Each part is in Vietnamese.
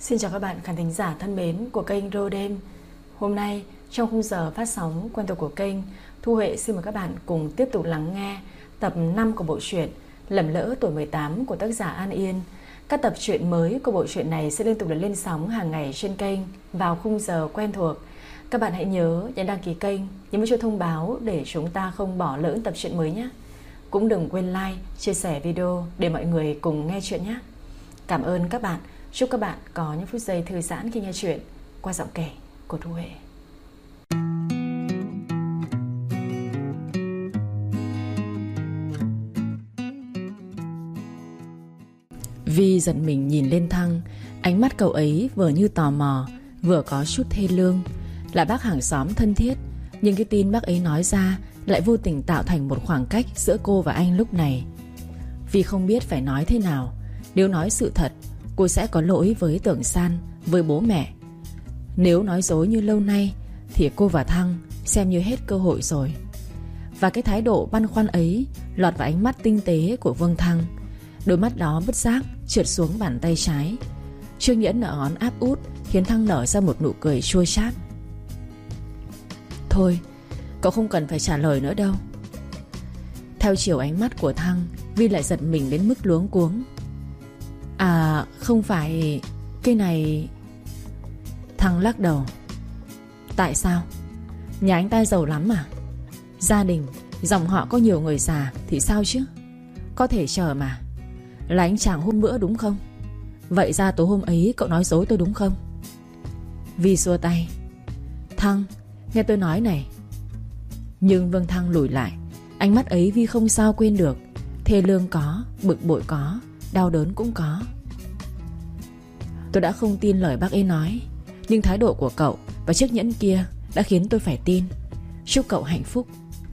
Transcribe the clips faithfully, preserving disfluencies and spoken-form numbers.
Xin chào các bạn khán thính giả thân mến của kênh Rô Đêm. Hôm nay trong khung giờ phát sóng quen thuộc của kênh, Thu Huệ xin mời các bạn cùng tiếp tục lắng nghe tập năm của bộ truyện Lầm Lỡ Tuổi mười tám của tác giả An Yên. Các tập truyện mới của bộ truyện này sẽ liên tục được lên sóng hàng ngày trên kênh vào khung giờ quen thuộc. Các bạn hãy nhớ nhấn đăng ký kênh, nhấn chuông thông báo để chúng ta không bỏ lỡ tập truyện mới nhé. Cũng đừng quên like, chia sẻ video để mọi người cùng nghe chuyện nhé. Cảm ơn các bạn. Chúc các bạn có những phút giây thư giãn khi nghe chuyện qua giọng kể của Thu Huệ. Vi giật mình nhìn lên Thăng. Ánh mắt cậu ấy vừa như tò mò, vừa có chút thê lương. Là bác hàng xóm thân thiết, nhưng cái tin bác ấy nói ra lại vô tình tạo thành một khoảng cách giữa cô và anh lúc này. Vi không biết phải nói thế nào. Nếu nói sự thật, cô sẽ có lỗi với Tưởng San, với bố mẹ. Nếu nói dối như lâu nay thì cô và Thăng xem như hết cơ hội rồi. Và cái thái độ băn khoăn ấy lọt vào ánh mắt tinh tế của Vương Thăng. Đôi mắt đó bất giác trượt xuống bàn tay trái. Chiếc nhẫn ở ngón áp út khiến Thăng nở ra một nụ cười chua chát. Thôi, cậu không cần phải trả lời nữa đâu. Theo chiều ánh mắt của Thăng, Vi lại giật mình đến mức luống cuống. À không phải, cái này... Thăng lắc đầu. Tại sao? Nhà anh ta giàu lắm à? Gia đình, dòng họ có nhiều người già thì sao chứ? Có thể chờ mà. Là anh chàng hôm bữa đúng không? Vậy ra tối hôm ấy cậu nói dối tôi đúng không? Vi xua tay. Thăng, nghe tôi nói này. Nhưng Vương Thăng lùi lại. Ánh mắt ấy Vi không sao quên được. Thê lương có, bực bội có, đau đớn cũng có. Tôi đã không tin lời bác ấy nói, nhưng thái độ của cậu và chiếc nhẫn kia đã khiến tôi phải tin. Chúc cậu hạnh phúc.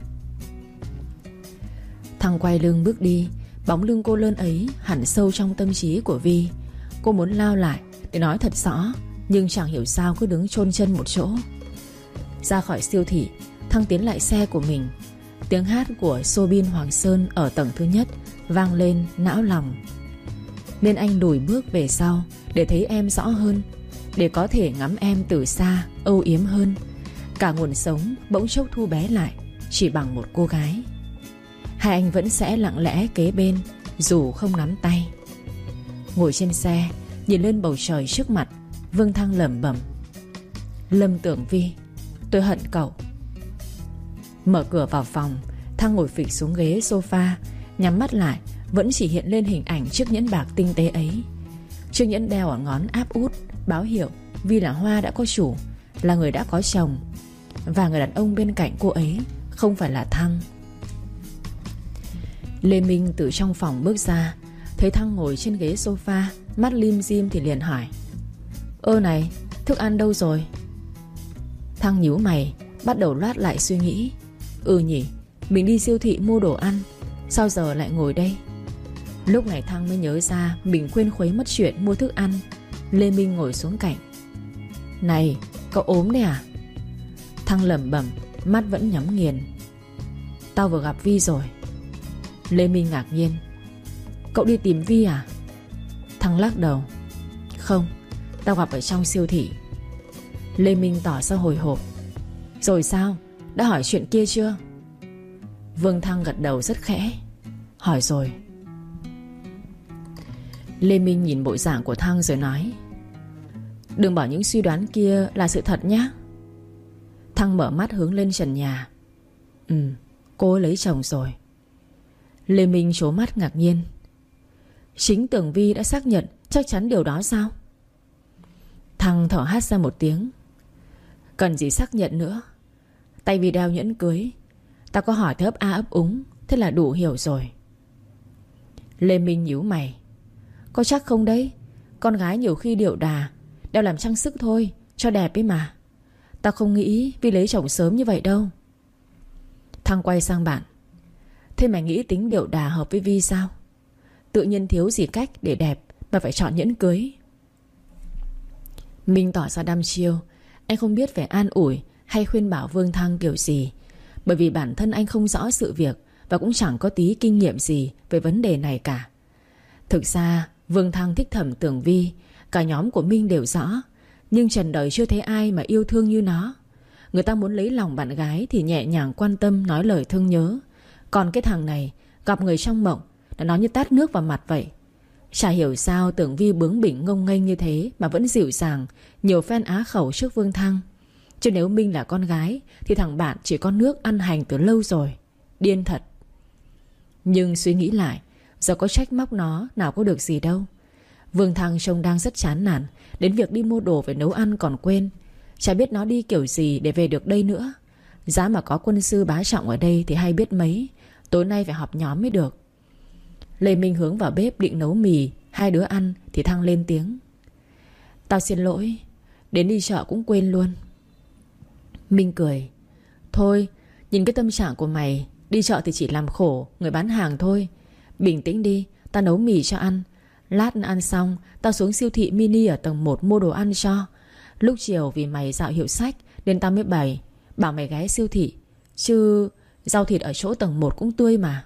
Thăng quay lưng bước đi. Bóng lưng cô lơn ấy hẳn sâu trong tâm trí của Vi. Cô muốn lao lại để nói thật rõ, nhưng chẳng hiểu sao cứ đứng chôn chân một chỗ. Ra khỏi siêu thị, Thăng tiến lại xe của mình. Tiếng hát của Soobin Hoàng Sơn ở tầng thứ nhất vang lên não lòng. Nên anh lùi bước về sau để thấy em rõ hơn, để có thể ngắm em từ xa âu yếm hơn. Cả nguồn sống bỗng chốc thu bé lại chỉ bằng một cô gái. Hai anh vẫn sẽ lặng lẽ kế bên dù không nắm tay. Ngồi trên xe, nhìn lên bầu trời trước mặt, Vương Thăng lẩm bẩm. Lâm Tưởng Vi, tôi hận cậu. Mở cửa vào phòng, Thăng ngồi phịch xuống ghế sofa, nhắm mắt lại. Vẫn chỉ hiện lên hình ảnh chiếc nhẫn bạc tinh tế ấy. Chiếc nhẫn đeo ở ngón áp út báo hiệu Vi là Hoa đã có chủ, là người đã có chồng. Và người đàn ông bên cạnh cô ấy không phải là Thăng. Lê Minh từ trong phòng bước ra, thấy Thăng ngồi trên ghế sofa, mắt lim dim thì liền hỏi. Ơ này, thức ăn đâu rồi? Thăng nhíu mày, bắt đầu loát lại suy nghĩ. Ừ nhỉ, mình đi siêu thị mua đồ ăn, sao giờ lại ngồi đây? Lúc này Thăng mới nhớ ra mình quên khuấy mất chuyện mua thức ăn. Lê Minh ngồi xuống cạnh. Này, cậu ốm đấy à? Thăng lẩm bẩm, mắt vẫn nhắm nghiền. Tao vừa gặp Vi rồi. Lê Minh ngạc nhiên. Cậu đi tìm Vi à? Thăng lắc đầu. Không, tao gặp ở trong siêu thị. Lê Minh tỏ ra hồi hộp. Rồi sao? Đã hỏi chuyện kia chưa? Vương Thăng gật đầu rất khẽ. Hỏi rồi. Lê Minh nhìn bộ dạng của Thăng rồi nói. Đừng bảo những suy đoán kia là sự thật nhé. Thăng mở mắt hướng lên trần nhà. Ừ, cô ấy lấy chồng rồi. Lê Minh trố mắt ngạc nhiên. Chính Tưởng Vi đã xác nhận chắc chắn điều đó sao? Thăng thở hắt ra một tiếng. Cần gì xác nhận nữa. Tay Vi đeo nhẫn cưới. Ta có hỏi thì ấp a ấp úng, thế là đủ hiểu rồi. Lê Minh nhíu mày. Có chắc không đấy? Con gái nhiều khi điệu đà, đeo làm trang sức thôi, cho đẹp ấy mà. Ta không nghĩ Vi lấy chồng sớm như vậy đâu. Thăng quay sang bạn. Thế mày nghĩ tính điệu đà hợp với Vi sao? Tự nhiên thiếu gì cách để đẹp mà phải chọn nhẫn cưới. Minh tỏ ra đăm chiêu. Anh không biết phải an ủi hay khuyên bảo Vương Thăng kiểu gì, bởi vì bản thân anh không rõ sự việc và cũng chẳng có tí kinh nghiệm gì về vấn đề này cả. Thực ra Vương Thăng thích Thẩm Tưởng Vi Cả nhóm của Minh đều rõ, nhưng trần đời chưa thấy ai mà yêu thương như nó. Người ta muốn lấy lòng bạn gái thì nhẹ nhàng quan tâm, nói lời thương nhớ. Còn cái thằng này gặp người trong mộng đã nói như tát nước vào mặt vậy. Chả hiểu sao tưởng Vi bướng bỉnh ngông nghênh như thế mà vẫn dịu dàng, nhiều phen á khẩu trước Vương Thăng. Chứ nếu Minh là con gái thì thằng bạn chỉ có nước ăn hành từ lâu rồi. Điên thật. Nhưng suy nghĩ lại, giờ có trách móc nó nào có được gì đâu. Vương Thăng trông đang rất chán nản, đến việc đi mua đồ về nấu ăn còn quên. Chả biết nó đi kiểu gì để về được đây nữa. Giá mà có quân sư Bá Trọng ở đây thì hay biết mấy. Tối nay phải họp nhóm mới được. Lê Minh hướng vào bếp định nấu mì hai đứa ăn thì Thăng lên tiếng: "Tao xin lỗi, đến đi chợ cũng quên luôn." Minh cười: "Thôi, nhìn cái tâm trạng của mày, đi chợ thì chỉ làm khổ người bán hàng thôi. Bình tĩnh đi, tao nấu mì cho ăn. Lát ăn xong tao xuống siêu thị mini ở tầng một mua đồ ăn cho. Lúc chiều vì mày dạo hiệu sách nên tao mới bày bảo mày ghé siêu thị. Chứ rau thịt ở chỗ tầng một cũng tươi mà."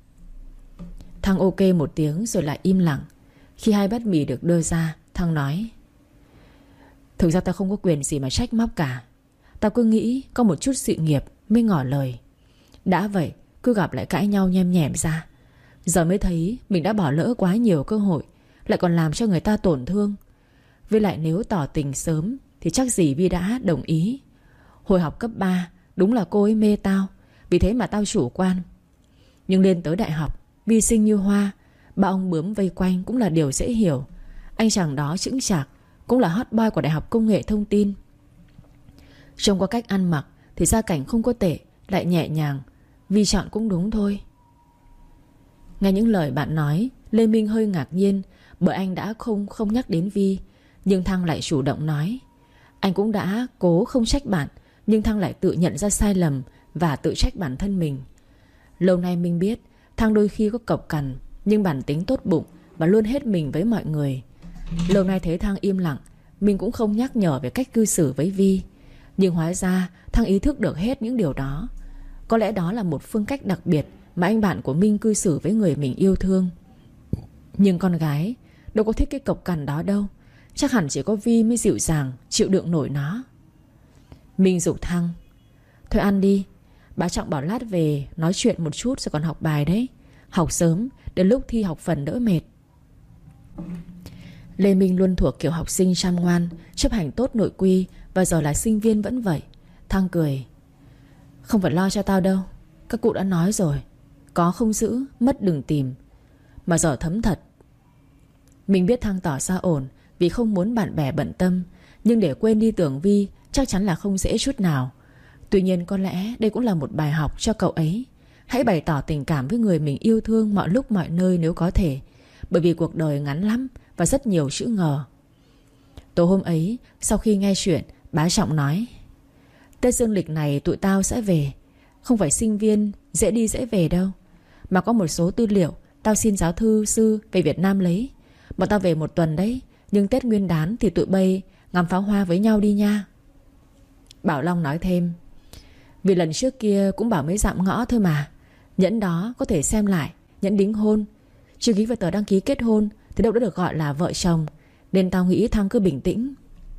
Thăng ok một tiếng rồi lại im lặng. Khi hai bát mì được đưa ra, Thăng nói: "Thực ra tao không có quyền gì mà trách móc cả. Tao cứ nghĩ có một chút sự nghiệp mới ngỏ lời. Đã vậy cứ gặp lại cãi nhau nhem nhẻm ra. Giờ mới thấy mình đã bỏ lỡ quá nhiều cơ hội, lại còn làm cho người ta tổn thương. Với lại nếu tỏ tình sớm thì chắc gì Vi đã đồng ý. Hồi học cấp ba đúng là cô ấy mê tao, vì thế mà tao chủ quan. Nhưng lên tới đại học, Vi xinh như hoa, ba ông bướm vây quanh cũng là điều dễ hiểu. Anh chàng đó chững chạc, cũng là hot boy của Đại học Công nghệ Thông tin. Trông qua cách ăn mặc thì gia cảnh không có tệ, lại nhẹ nhàng. Vi chọn cũng đúng thôi." Nghe những lời bạn nói, Lê Minh hơi ngạc nhiên, bởi anh đã không không nhắc đến Vi. Nhưng Thăng lại chủ động nói: "Anh cũng đã cố không trách bạn, nhưng Thăng lại tự nhận ra sai lầm và tự trách bản thân mình." Lâu nay Minh biết Thăng đôi khi có cộc cằn, nhưng bản tính tốt bụng và luôn hết mình với mọi người. Lâu nay thấy Thăng im lặng, Minh cũng không nhắc nhở về cách cư xử với Vi. Nhưng hóa ra Thăng ý thức được hết những điều đó. Có lẽ đó là một phương cách đặc biệt mà anh bạn của Minh cư xử với người mình yêu thương. Nhưng con gái đâu có thích cái cộc cằn đó đâu. Chắc hẳn chỉ có Vi mới dịu dàng chịu đựng nổi nó. Minh giục Thăng: "Thôi ăn đi, Bá Trọng bảo lát về nói chuyện một chút rồi còn học bài đấy. Học sớm, đến lúc thi học phần đỡ mệt." Lê Minh luôn thuộc kiểu học sinh chăm ngoan, chấp hành tốt nội quy, và giờ là sinh viên vẫn vậy. Thăng cười: "Không phải lo cho tao đâu, các cụ đã nói rồi, có không giữ, mất đừng tìm. Mà giờ thấm thật." Mình biết Thăng tỏ ra ổn vì không muốn bạn bè bận tâm, nhưng để quên đi tưởng Vi chắc chắn là không dễ chút nào. Tuy nhiên có lẽ đây cũng là một bài học cho cậu ấy. Hãy bày tỏ tình cảm với người mình yêu thương mọi lúc mọi nơi nếu có thể, bởi vì cuộc đời ngắn lắm và rất nhiều chữ ngờ. Tối hôm ấy, sau khi nghe chuyện, Bá Trọng nói: "Tết dương lịch này tụi tao sẽ về. Không phải sinh viên dễ đi dễ về đâu, mà có một số tư liệu tao xin giáo thư sư về Việt Nam lấy. Bọn tao về một tuần đấy, nhưng Tết Nguyên đán thì tụi bay ngắm pháo hoa với nhau đi nha." Bảo Long nói thêm: "Vì lần trước kia cũng bảo mấy dặm ngõ thôi mà. Nhẫn đó có thể xem lại, nhẫn đính hôn. Chưa ký vào tờ đăng ký kết hôn thì đâu đã được gọi là vợ chồng. Nên tao nghĩ Thăng cứ bình tĩnh."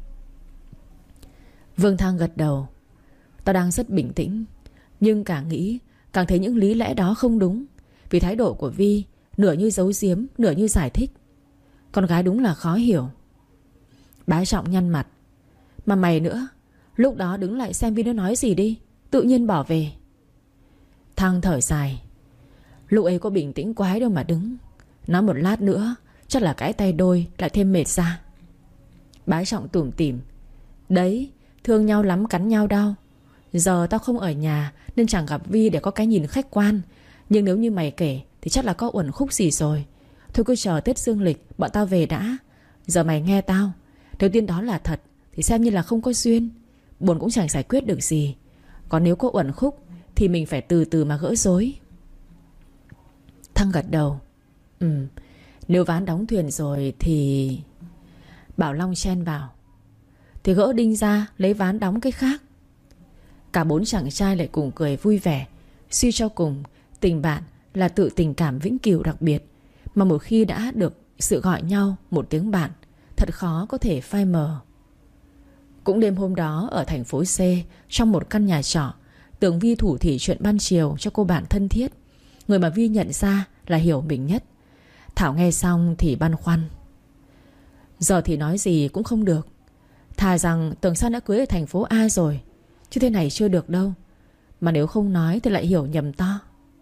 Vương Thăng gật đầu: "Tao đang rất bình tĩnh, nhưng càng nghĩ càng thấy những lý lẽ đó không đúng. Vì thái độ của Vi nửa như giấu giếm, nửa như giải thích. Con gái đúng là khó hiểu." Bá Trọng nhăn mặt: "Mà mày nữa, lúc đó đứng lại xem Vi nó nói gì đi, tự nhiên bỏ về." Thăng thở dài: "Lúc ấy có bình tĩnh quái đâu mà đứng. Nói một lát nữa chắc là cãi tay đôi lại thêm mệt ra." Bá Trọng tủm tỉm: "Đấy, thương nhau lắm cắn nhau đau. Giờ tao không ở nhà nên chẳng gặp Vi để có cái nhìn khách quan. Nhưng nếu như mày kể thì chắc là có uẩn khúc gì rồi. Thôi cứ chờ Tết dương lịch bọn tao về đã. Giờ mày nghe tao, nếu tin đó là thật thì xem như là không có duyên, buồn cũng chẳng giải quyết được gì. Còn nếu có uẩn khúc thì mình phải từ từ mà gỡ rối." Thăng gật đầu: "Ừ, nếu ván đóng thuyền rồi thì..." Bảo Long chen vào: "Thì gỡ đinh ra lấy ván đóng cái khác." Cả bốn chàng trai lại cùng cười vui vẻ. Suy cho cùng, tình bạn là tự tình cảm vĩnh cửu đặc biệt, mà một khi đã được sự gọi nhau một tiếng bạn thật khó có thể phai mờ. Cũng đêm hôm đó ở thành phố C, trong một căn nhà trọ, Tường Vi thủ thỉ chuyện ban chiều cho cô bạn thân thiết, người mà Vi nhận ra là hiểu mình nhất. Thảo nghe xong thì băn khoăn. Giờ thì nói gì cũng không được. Thà rằng Tường San đã cưới ở thành phố A rồi, chứ thế này chưa được đâu. Mà nếu không nói thì lại hiểu nhầm to.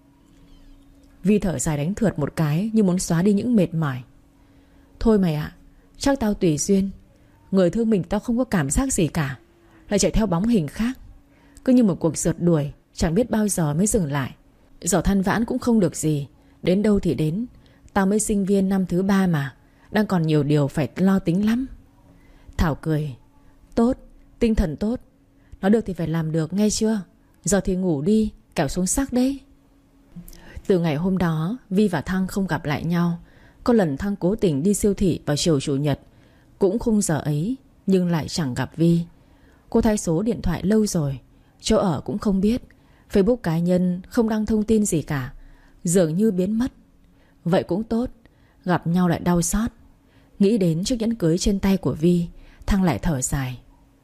Vi thở dài đánh thượt một cái, như muốn xóa đi những mệt mỏi. Thôi mày ạ, chắc tao tùy duyên. Người thương mình tao không có cảm giác gì cả, lại chạy theo bóng hình khác. Cứ như một cuộc rượt đuổi, chẳng biết bao giờ mới dừng lại. Giờ than vãn cũng không được gì. Đến đâu thì đến. Tao mới sinh viên năm thứ ba mà, đang còn nhiều điều phải lo tính lắm. Thảo cười. Tốt, tinh thần tốt. Nói được thì phải làm được, nghe chưa? Giờ thì ngủ đi, kẻo xuống sắc đấy. Từ ngày hôm đó, Vi và Thăng không gặp lại nhau. Có lần Thăng cố tình đi siêu thị vào chiều chủ nhật, cũng khung giờ ấy, nhưng lại chẳng gặp Vi. Cô thay số điện thoại lâu rồi, chỗ ở cũng không biết, Facebook cá nhân không đăng thông tin gì cả, dường như biến mất. Vậy cũng tốt, gặp nhau lại đau xót. Nghĩ đến chiếc nhẫn cưới trên tay của Vi, Thăng lại thở dài.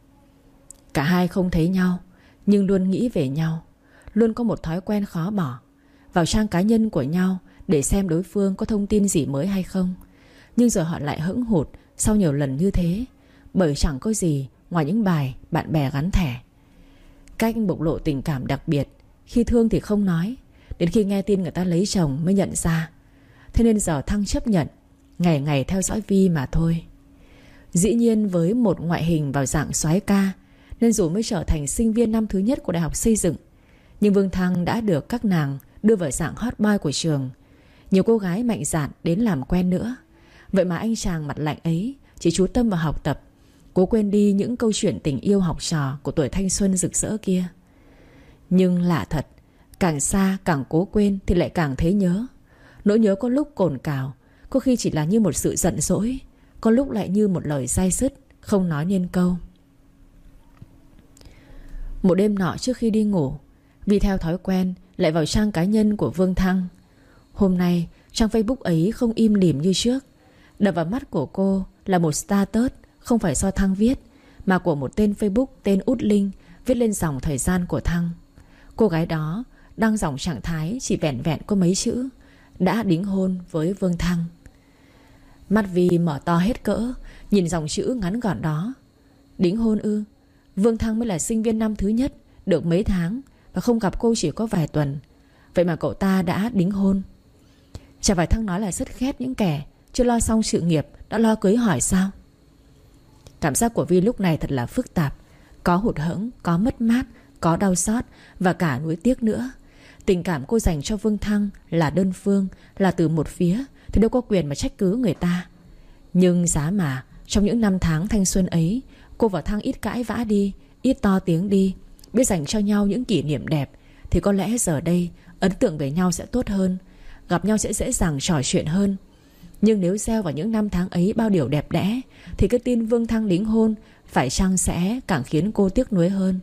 Cả hai không thấy nhau, nhưng luôn nghĩ về nhau. Luôn có một thói quen khó bỏ, vào trang cá nhân của nhau để xem đối phương có thông tin gì mới hay không. Nhưng giờ họ lại hững hụt sau nhiều lần như thế, bởi chẳng có gì ngoài những bài bạn bè gắn thẻ. Cách bộc lộ tình cảm đặc biệt, khi thương thì không nói, đến khi nghe tin người ta lấy chồng mới nhận ra. Thế nên giờ Thăng chấp nhận ngày ngày theo dõi Vi mà thôi. Dĩ nhiên với một ngoại hình vào dạng soái ca, nên dù mới trở thành sinh viên năm thứ nhất của Đại học Xây dựng, nhưng Vương Thăng đã được các nàng đưa vào dạng hot boy của trường. Nhiều cô gái mạnh dạn đến làm quen nữa. Vậy mà anh chàng mặt lạnh ấy chỉ chú tâm vào học tập, cố quên đi những câu chuyện tình yêu học trò của tuổi thanh xuân rực rỡ kia. Nhưng lạ thật, càng xa càng cố quên thì lại càng thấy nhớ. Nỗi nhớ có lúc cồn cào, có khi chỉ là như một sự giận dỗi, có lúc lại như một lời day dứt, không nói nên câu. Một đêm nọ trước khi đi ngủ, vì theo thói quen lại vào trang cá nhân của Vương Thăng. Hôm nay trang Facebook ấy không im lìm như trước. Đập vào mắt của cô là một status không phải do Thăng viết, mà của một tên Facebook tên Út Linh viết lên dòng thời gian của Thăng. Cô gái đó đăng dòng trạng thái chỉ vẹn vẹn có mấy chữ: đã đính hôn với Vương Thăng. Mắt Vi mở to hết cỡ, nhìn dòng chữ ngắn gọn đó. Đính hôn ư? Vương Thăng mới là sinh viên năm thứ nhất, được mấy tháng, và không gặp cô chỉ có vài tuần. Vậy mà cậu ta đã đính hôn. Chả phải Thăng nói là rất ghét những kẻ chưa lo xong sự nghiệp đã lo cưới hỏi sao? Cảm giác của Vi lúc này thật là phức tạp. Có hụt hẫng, có mất mát, có đau xót và cả nuối tiếc nữa. Tình cảm cô dành cho Vương Thăng là đơn phương, là từ một phía, thì đâu có quyền mà trách cứ người ta. Nhưng giá mà trong những năm tháng thanh xuân ấy, cô và Thăng ít cãi vã đi, ít to tiếng đi, biết dành cho nhau những kỷ niệm đẹp, thì có lẽ giờ đây ấn tượng về nhau sẽ tốt hơn, gặp nhau sẽ dễ dàng trò chuyện hơn. Nhưng nếu gieo vào những năm tháng ấy bao điều đẹp đẽ, thì cái tin Vương Thăng đính hôn phải chăng sẽ càng khiến cô tiếc nuối hơn.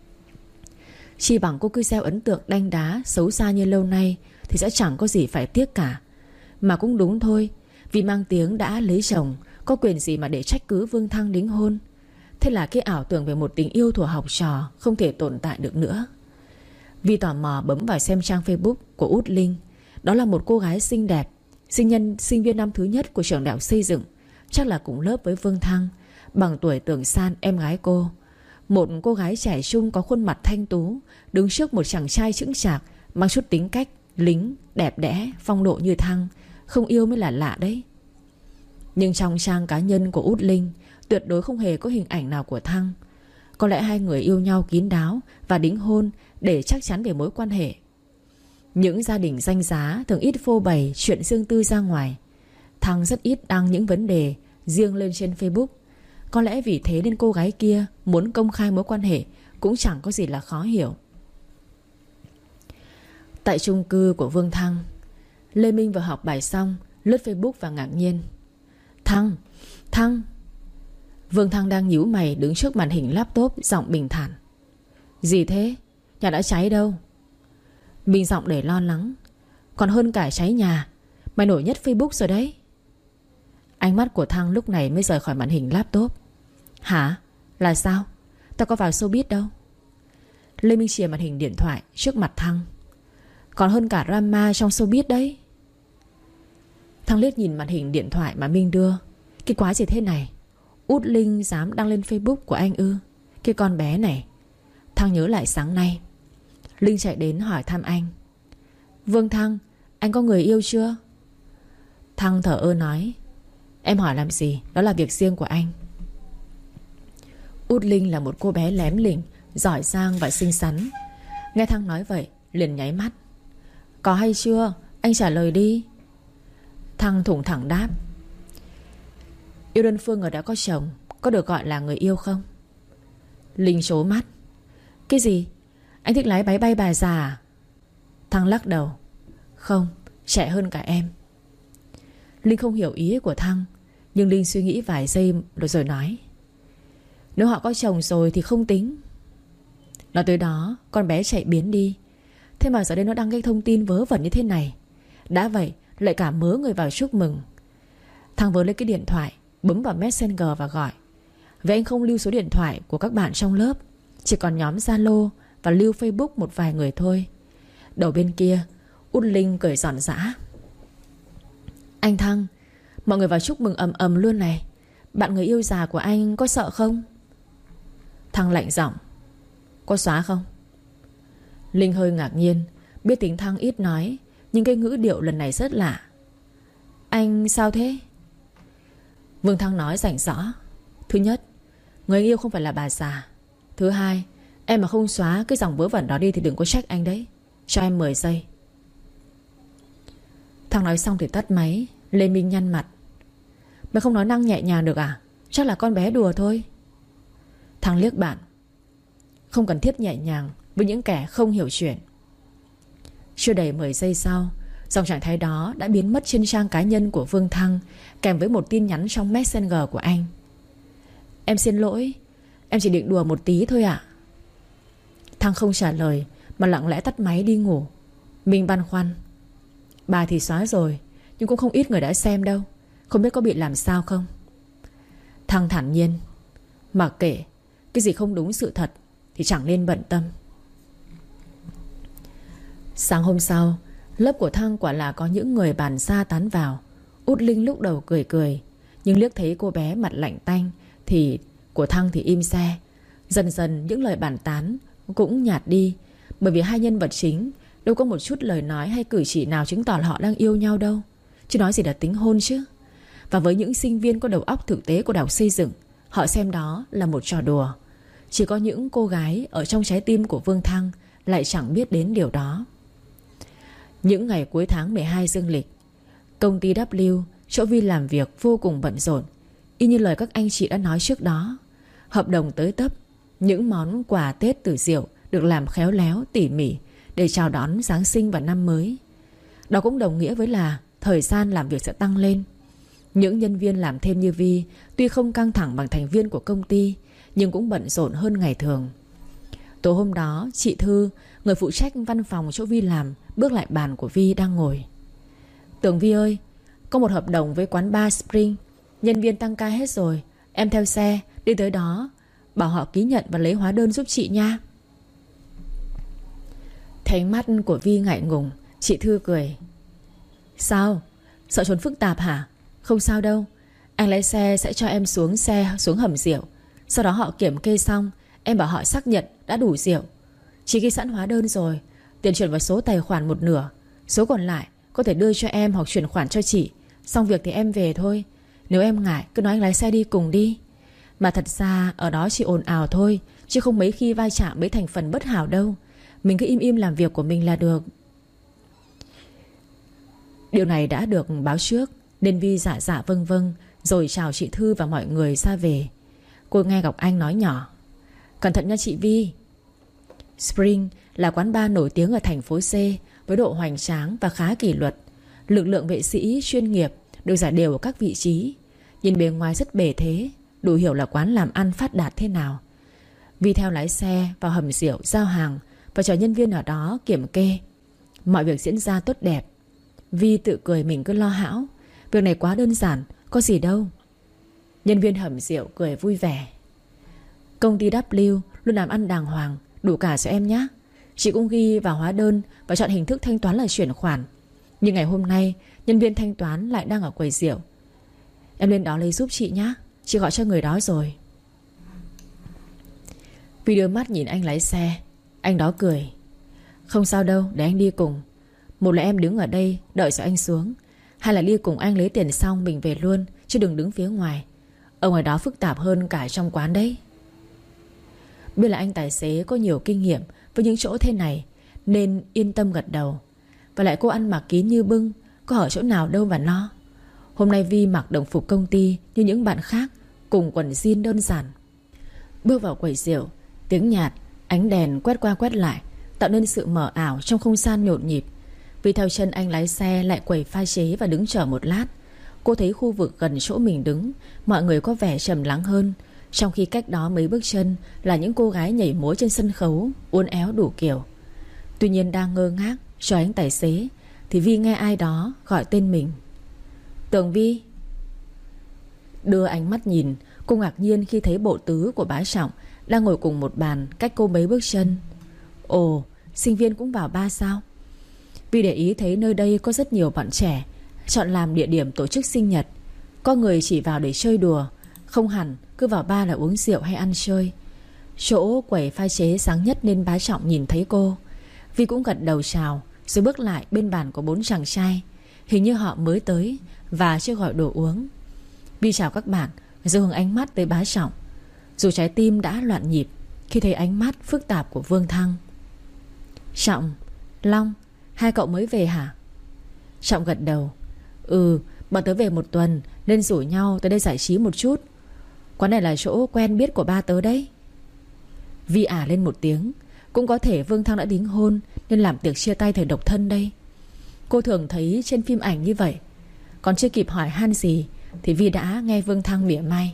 Chỉ bằng cô cứ gieo ấn tượng đanh đá xấu xa như lâu nay thì sẽ chẳng có gì phải tiếc cả. Mà cũng đúng thôi, vì mang tiếng đã lấy chồng, có quyền gì mà để trách cứ Vương Thăng đính hôn. Thế là cái ảo tưởng về một tình yêu thuở học trò không thể tồn tại được nữa. Vì tò mò bấm vào xem trang Facebook của Út Linh. Đó là một cô gái xinh đẹp, sinh nhân sinh viên năm thứ nhất của trường Đại học Xây dựng, chắc là cùng lớp với Vương Thăng, bằng tuổi Tường San em gái cô. Một cô gái trẻ trung có khuôn mặt thanh tú, đứng trước một chàng trai chững chạc, mang chút tính cách lính, đẹp đẽ, phong độ như Thăng. Không yêu mới là lạ đấy. Nhưng trong trang cá nhân của Út Linh tuyệt đối không hề có hình ảnh nào của Thăng. Có lẽ hai người yêu nhau kín đáo và đính hôn để chắc chắn về mối quan hệ. Những gia đình danh giá thường ít phô bày chuyện riêng tư ra ngoài. Thăng rất ít đăng những vấn đề riêng lên trên Facebook. Có lẽ vì thế nên cô gái kia muốn công khai mối quan hệ cũng chẳng có gì là khó hiểu. Tại chung cư của Vương Thăng, Lê Minh vừa học bài xong, lướt Facebook và ngạc nhiên. Thăng, Thăng. Vương Thăng đang nhíu mày đứng trước màn hình laptop, giọng bình thản. Gì thế? Nhà đã cháy đâu? Minh giọng để lo lắng. Còn hơn cả cháy nhà. Mày nổi nhất Facebook rồi đấy. Ánh mắt của Thăng lúc này mới rời khỏi màn hình laptop. Hả? Là sao? Tao có vào showbiz đâu. Lê Minh chìa màn hình điện thoại trước mặt Thăng. Còn hơn cả drama trong showbiz đấy. Thăng liếc nhìn màn hình điện thoại mà Minh đưa. Cái quái gì thế này? Út Linh dám đăng lên Facebook của anh ư? Cái con bé này. Thăng nhớ lại sáng nay Linh chạy đến hỏi thăm anh. Vương Thăng, anh có người yêu chưa? Thăng thở ơ nói. Em hỏi làm gì? Đó là việc riêng của anh. Út Linh là một cô bé lém lỉnh, giỏi giang và xinh xắn. Nghe Thăng nói vậy liền nháy mắt. Có hay chưa? Anh trả lời đi. Thăng thủng thẳng đáp. Yêu đơn phương ở đã có chồng, có được gọi là người yêu không? Linh trố mắt. Cái gì? Anh thích lái máy bay bà già à? Thăng lắc đầu. Không, trẻ hơn cả em. Linh không hiểu ý của Thăng, nhưng Linh suy nghĩ vài giây rồi nói. Nếu họ có chồng rồi thì không tính. Nói tới đó con bé chạy biến đi. Thế mà giờ đây nó đăng cái thông tin vớ vẩn như thế này. Đã vậy lại cả mớ người vào chúc mừng. Thăng vớ lấy cái điện thoại, bấm vào Messenger và gọi. Vì anh không lưu số điện thoại của các bạn trong lớp, chỉ còn nhóm Zalo và lưu Facebook một vài người thôi. Đầu bên kia Út Linh cười giòn giã. Anh Thăng, mọi người vào chúc mừng ầm ầm luôn này. Bạn người yêu già của anh có sợ không? Thăng lạnh giọng. Có xóa không? Linh hơi ngạc nhiên. Biết tính Thăng ít nói, nhưng cái ngữ điệu lần này rất lạ. Anh sao thế? Vương Thăng nói rành rõ. Thứ nhất, người yêu không phải là bà già. Thứ hai, em mà không xóa cái dòng vớ vẩn đó đi thì đừng có trách anh đấy. Cho em mười giây. Thăng nói xong thì tắt máy. Lê Minh nhăn mặt. Mày không nói năng nhẹ nhàng được à? Chắc là con bé đùa thôi. Thăng liếc bạn. Không cần thiết nhẹ nhàng với những kẻ không hiểu chuyện. Chưa đầy mười giây sau, dòng trạng thái đó đã biến mất trên trang cá nhân của Vương Thăng, kèm với một tin nhắn trong Messenger của anh. Em xin lỗi, em chỉ định đùa một tí thôi ạ. Thăng không trả lời mà lặng lẽ tắt máy đi ngủ. Mình băn khoăn. Bà thì xóa rồi, nhưng cũng không ít người đã xem đâu. Không biết có bị làm sao không. Thăng thản nhiên. Mặc kệ, cái gì không đúng sự thật thì chẳng nên bận tâm. Sáng hôm sau, lớp của Thăng quả là có những người bàn xa tán vào. Út Linh lúc đầu cười cười, nhưng liếc thấy cô bé mặt lạnh tanh thì của Thăng thì im xe. Dần dần những lời bàn tán cũng nhạt đi, bởi vì hai nhân vật chính đâu có một chút lời nói hay cử chỉ nào chứng tỏ là họ đang yêu nhau đâu, chứ nói gì là tính hôn chứ. Và với những sinh viên có đầu óc thực tế của Đại học Xây dựng, họ xem đó là một trò đùa. Chỉ có những cô gái ở trong trái tim của Vương Thăng lại chẳng biết đến điều đó. Những ngày cuối tháng mười hai dương lịch, công ty W, chỗ Vi làm việc vô cùng bận rộn. Y như lời các anh chị đã nói trước đó, hợp đồng tới tấp, những món quà Tết từ rượu được làm khéo léo tỉ mỉ để chào đón Giáng sinh và năm mới. Đó cũng đồng nghĩa với là thời gian làm việc sẽ tăng lên. Những nhân viên làm thêm như Vi tuy không căng thẳng bằng thành viên của công ty, nhưng cũng bận rộn hơn ngày thường. Tối hôm đó, chị Thư, người phụ trách văn phòng chỗ Vi làm, bước lại bàn của Vi đang ngồi. Tường Vi ơi, có một hợp đồng với quán bar Spring. Nhân viên tăng ca hết rồi, em theo xe đi tới đó, bảo họ ký nhận và lấy hóa đơn giúp chị nha. Thấy mắt của Vi ngại ngùng, chị Thư cười. Sao? Sợ trốn phức tạp hả? Không sao đâu, anh lái xe sẽ cho em xuống xe, xuống hầm rượu. Sau đó họ kiểm kê xong, em bảo họ xác nhận đã đủ rượu. Chị ghi sẵn hóa đơn rồi, tiền chuyển vào số tài khoản một nửa, số còn lại có thể đưa cho em hoặc chuyển khoản cho chị. Xong việc thì em về thôi. Nếu em ngại cứ nói anh lái xe đi cùng đi. Mà thật ra ở đó chỉ ồn ào thôi, chứ không mấy khi vai chạm với thành phần bất hảo đâu. Mình cứ im im làm việc của mình là được. Điều này đã được báo trước, nên Vi dạ dạ vâng vâng, rồi chào chị Thư và mọi người ra về. Cô nghe Ngọc Anh nói nhỏ. Cẩn thận nha chị Vi. Spring là quán bar nổi tiếng ở thành phố C, với độ hoành tráng và khá kỷ luật. Lực lượng vệ sĩ chuyên nghiệp được giải đều ở các vị trí. Nhìn bề ngoài rất bề thế, đủ hiểu là quán làm ăn phát đạt thế nào. Vi theo lái xe vào hầm rượu giao hàng và chờ nhân viên ở đó kiểm kê. Mọi việc diễn ra tốt đẹp. Vi tự cười mình cứ lo hão. Việc này quá đơn giản, Có gì đâu. Nhân viên hầm rượu cười vui vẻ. Công ty W luôn làm ăn đàng hoàng, đủ cả cho em nhé. Chị cũng ghi vào hóa đơn và chọn hình thức thanh toán là chuyển khoản. Nhưng ngày hôm nay nhân viên thanh toán lại đang ở quầy rượu. Em lên đó lấy giúp chị nhé. Chị gọi cho người đó rồi. Vi đưa mắt nhìn anh lái xe. Anh đó cười. Không sao đâu, để anh đi cùng. Một là em đứng ở đây đợi cho anh xuống, hai là đi cùng anh lấy tiền xong mình về luôn, chứ đừng đứng phía ngoài. Ở ngoài đó phức tạp hơn cả trong quán đấy. Biết là anh tài xế có nhiều kinh nghiệm với những chỗ thế này nên yên tâm gật đầu. Và lại cô ăn mặc kín như bưng, có ở chỗ nào đâu mà lo. Hôm nay Vi mặc đồng phục công ty như những bạn khác, cùng quần jean đơn giản. Bước vào quầy rượu, tiếng nhạc, ánh đèn quét qua quét lại tạo nên sự mờ ảo trong không gian nhộn nhịp. Vi theo chân anh lái xe lại quầy pha chế và đứng chờ một lát. Cô thấy khu vực gần chỗ mình đứng mọi người có vẻ trầm lắng hơn, trong khi cách đó mấy bước chân là những cô gái nhảy múa trên sân khấu, uốn éo đủ kiểu. Tuy nhiên đang ngơ ngác cho anh tài xế thì Vi nghe ai đó gọi tên mình. Tường Vi. Đưa ánh mắt nhìn, cô ngạc nhiên khi thấy bộ tứ của bá Trọng đang ngồi cùng một bàn cách cô mấy bước chân. Ồ, sinh viên cũng vào bar sao? Vi để ý thấy nơi đây có rất nhiều bạn trẻ chọn làm địa điểm tổ chức sinh nhật. Có người chỉ vào để chơi đùa, không hẳn cứ vào bar là uống rượu hay ăn chơi. Chỗ quầy pha chế sáng nhất nên bá Trọng nhìn thấy cô. Vi cũng gật đầu chào, rồi bước lại bên bàn của bốn chàng trai. Hình như họ mới tới và chưa gọi đồ uống. Vi chào các bạn, rồi hướng ánh mắt tới bá Trọng, dù trái tim đã loạn nhịp khi thấy ánh mắt phức tạp của Vương Thăng. Trọng, Long, hai cậu mới về hả? Trọng gật đầu. Ừ, bọn tớ về một tuần nên rủ nhau tới đây giải trí một chút. Quán này là chỗ quen biết của ba tớ đấy. Vi ả lên một tiếng. Cũng có thể Vương Thăng đã đính hôn nên làm tiệc chia tay thời độc thân đây. Cô thường thấy trên phim ảnh như vậy. Còn chưa kịp hỏi han gì thì Vi đã nghe Vương Thăng mỉa mai.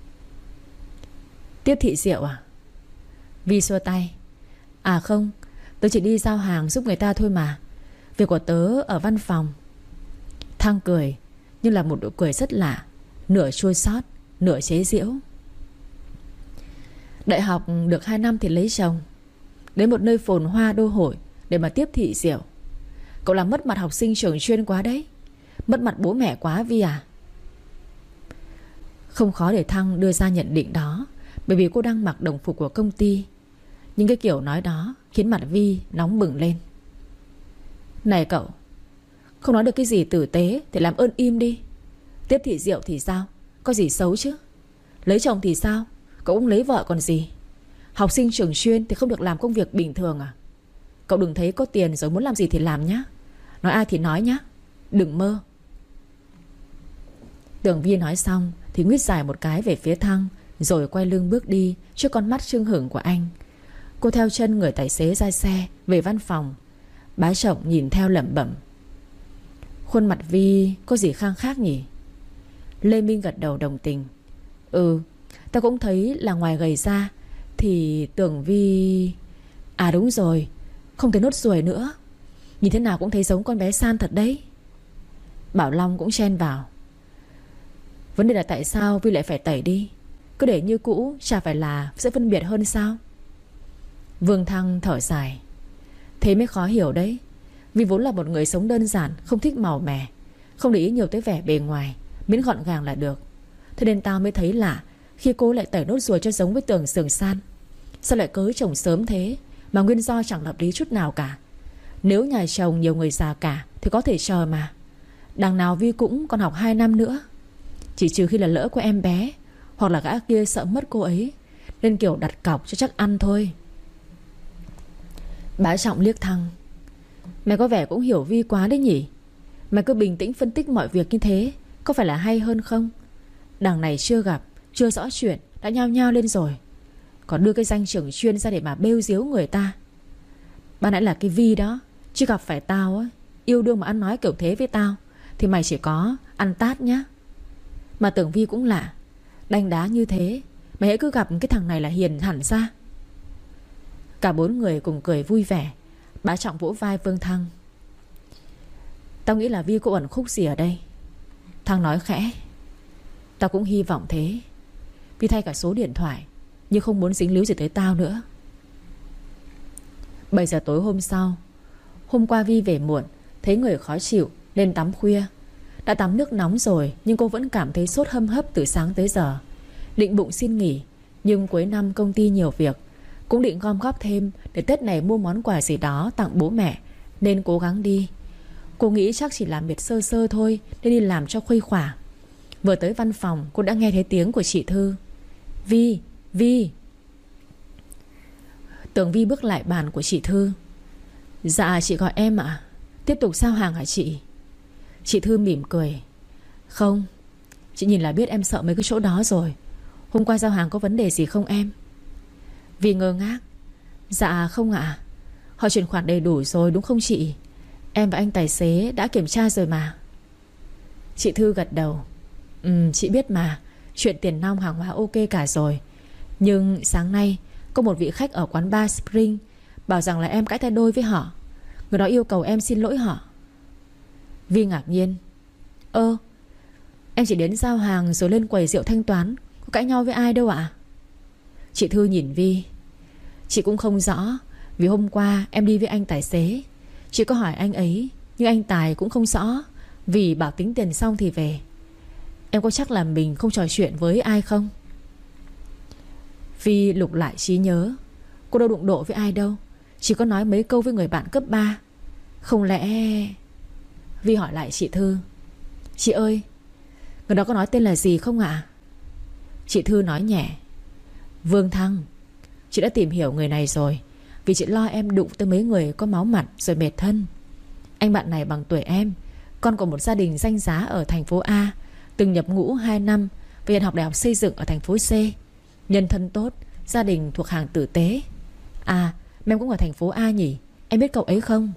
Tiếp thị rượu à? Vi xua tay. À không, tớ chỉ đi giao hàng giúp người ta thôi mà. Việc của tớ ở văn phòng. Thăng cười, nhưng là một nụ cười rất lạ, nửa chua xót, nửa chế giễu. Đại học được hai năm thì lấy chồng, đến một nơi phồn hoa đô hội để mà tiếp thị rượu. Cậu làm mất mặt học sinh trường chuyên quá đấy. Mất mặt bố mẹ quá Vi à? Không khó để Thăng đưa ra nhận định đó, bởi vì cô đang mặc đồng phục của công ty. Nhưng cái kiểu nói đó khiến mặt Vi nóng bừng lên. Này cậu, không nói được cái gì tử tế thì làm ơn im đi. Tiếp thị rượu thì sao? Có gì xấu chứ? Lấy chồng thì sao? Cậu cũng lấy vợ còn gì. Học sinh trường chuyên thì không được làm công việc bình thường à? Cậu đừng thấy có tiền rồi muốn làm gì thì làm nhá. Nói ai thì nói nhá, đừng mơ. Tưởng Vi nói xong thì nguyết dài một cái về phía Thăng, rồi quay lưng bước đi trước con mắt chưng hửng của anh. Cô theo chân người tài xế ra xe về văn phòng. Bá Trọng nhìn theo lẩm bẩm. Khuôn mặt Vi có gì khang khác nhỉ? Lê Minh gật đầu đồng tình. Ừ, ta cũng thấy là ngoài gầy ra thì tưởng Vi... À đúng rồi, không thấy nốt ruồi nữa. Nhìn thế nào cũng thấy giống con bé San thật đấy. Bảo Long cũng chen vào. Vấn đề là tại sao Vi lại phải tẩy đi? Cứ để như cũ chả phải là sẽ phân biệt hơn sao? Vương Thăng thở dài. Thế mới khó hiểu đấy. Vi vốn là một người sống đơn giản, không thích màu mè, không để ý nhiều tới vẻ bề ngoài, miễn gọn gàng là được. Thế nên tao mới thấy lạ khi cô lại tẩy nốt ruồi cho giống với Tường Sường San. Sao lại cưới chồng sớm thế mà nguyên do chẳng hợp lý chút nào cả. Nếu nhà chồng nhiều người già cả thì có thể chờ mà. Đằng nào Vi cũng còn học hai năm nữa. Chỉ trừ khi là lỡ của em bé, hoặc là gã kia sợ mất cô ấy nên kiểu đặt cọc cho chắc ăn thôi. Bá Trọng liếc Thăng. Mày có vẻ cũng hiểu Vi quá đấy nhỉ. Mày cứ bình tĩnh phân tích mọi việc như thế có phải là hay hơn không? Đằng này chưa gặp, chưa rõ chuyện đã nhao nhao lên rồi, còn đưa cái danh trưởng chuyên ra để mà bêu diếu người ta. Ban nãy là cái Vi đó, chứ gặp phải tao á, yêu đương mà ăn nói kiểu thế với tao thì mày chỉ có ăn tát nhá. Mà tưởng Vi cũng lạ, đanh đá như thế mày hãy cứ gặp cái thằng này là hiền hẳn ra. Cả bốn người cùng cười vui vẻ. Bá Trọng vỗ vai Vương Thăng. Tao nghĩ là Vi có ẩn khúc gì ở đây. Thăng nói khẽ. Tao cũng hy vọng thế. Vi thay cả số điện thoại, nhưng không muốn dính líu gì tới tao nữa. Bảy giờ tối hôm sau. Hôm qua Vi về muộn, thấy người khó chịu nên tắm khuya. Đã tắm nước nóng rồi, nhưng cô vẫn cảm thấy sốt hâm hấp từ sáng tới giờ. Định bụng xin nghỉ, nhưng cuối năm công ty nhiều việc, cũng định gom góp thêm để Tết này mua món quà gì đó tặng bố mẹ, nên cố gắng đi. Cô nghĩ chắc chỉ làm mệt sơ sơ thôi, nên đi làm cho khuây khỏa. Vừa tới văn phòng, cô đã nghe thấy tiếng của chị Thư. Vi, Vi. Tường Vi bước lại bàn của chị Thư. Dạ chị gọi em ạ. Tiếp tục giao hàng hả chị? Chị Thư mỉm cười. Không, chị nhìn là biết em sợ mấy cái chỗ đó rồi. Hôm qua giao hàng có vấn đề gì không em? Vi ngơ ngác. Dạ không ạ. Họ chuyển khoản đầy đủ rồi đúng không chị? Em và anh tài xế đã kiểm tra rồi mà. Chị Thư gật đầu. Ừ, chị biết mà. Chuyện tiền nong hàng hóa ok cả rồi. Nhưng sáng nay có một vị khách ở quán bar Spring bảo rằng là em cãi tay đôi với họ. Người đó yêu cầu em xin lỗi họ. Vi ngạc nhiên. Ơ, em chỉ đến giao hàng rồi lên quầy rượu thanh toán, có cãi nhau với ai đâu ạ? Chị Thư nhìn Vi. Chị cũng không rõ, vì hôm qua em đi với anh tài xế. Chị có hỏi anh ấy, nhưng anh Tài cũng không rõ, vì bảo tính tiền xong thì về. Em có chắc là mình không trò chuyện với ai không? Vi lục lại trí nhớ. Cô đâu đụng độ với ai đâu, chỉ có nói mấy câu với người bạn cấp ba. Không lẽ... Vi hỏi lại chị Thư. Chị ơi, người đó có nói tên là gì không ạ? Chị Thư nói nhẹ. Vương Thăng. Chị đã tìm hiểu người này rồi, vì chị lo em đụng tới mấy người có máu mặt rồi mệt thân. Anh bạn này bằng tuổi em, con của một gia đình danh giá ở thành phố A, từng nhập ngũ hai năm và hiện học đại học xây dựng ở thành phố C. Nhân thân tốt, gia đình thuộc hàng tử tế. À, em cũng ở thành phố A nhỉ? Em biết cậu ấy không?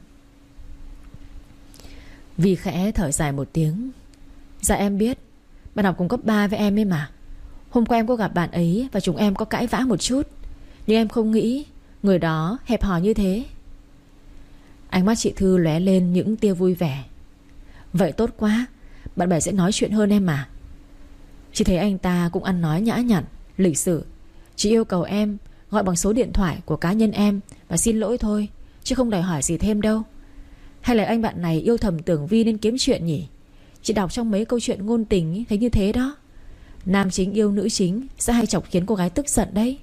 Vi khẽ thở dài một tiếng. Dạ em biết. Bạn học cùng cấp ba với em ấy mà. Hôm qua em có gặp bạn ấy và chúng em có cãi vã một chút, nhưng em không nghĩ người đó hẹp hòi như thế. Ánh mắt chị Thư lóe lên những tia vui vẻ. Vậy tốt quá, bạn bè sẽ nói chuyện hơn em mà. Chị thấy anh ta cũng ăn nói nhã nhặn, lịch sự. Chị yêu cầu em gọi bằng số điện thoại của cá nhân em và xin lỗi thôi, chứ không đòi hỏi gì thêm đâu. Hay là anh bạn này yêu thầm tưởng Vi nên kiếm chuyện nhỉ? Chị đọc trong mấy câu chuyện ngôn tình ấy, thấy như thế đó. Nam chính yêu nữ chính sẽ hay chọc khiến cô gái tức giận đấy.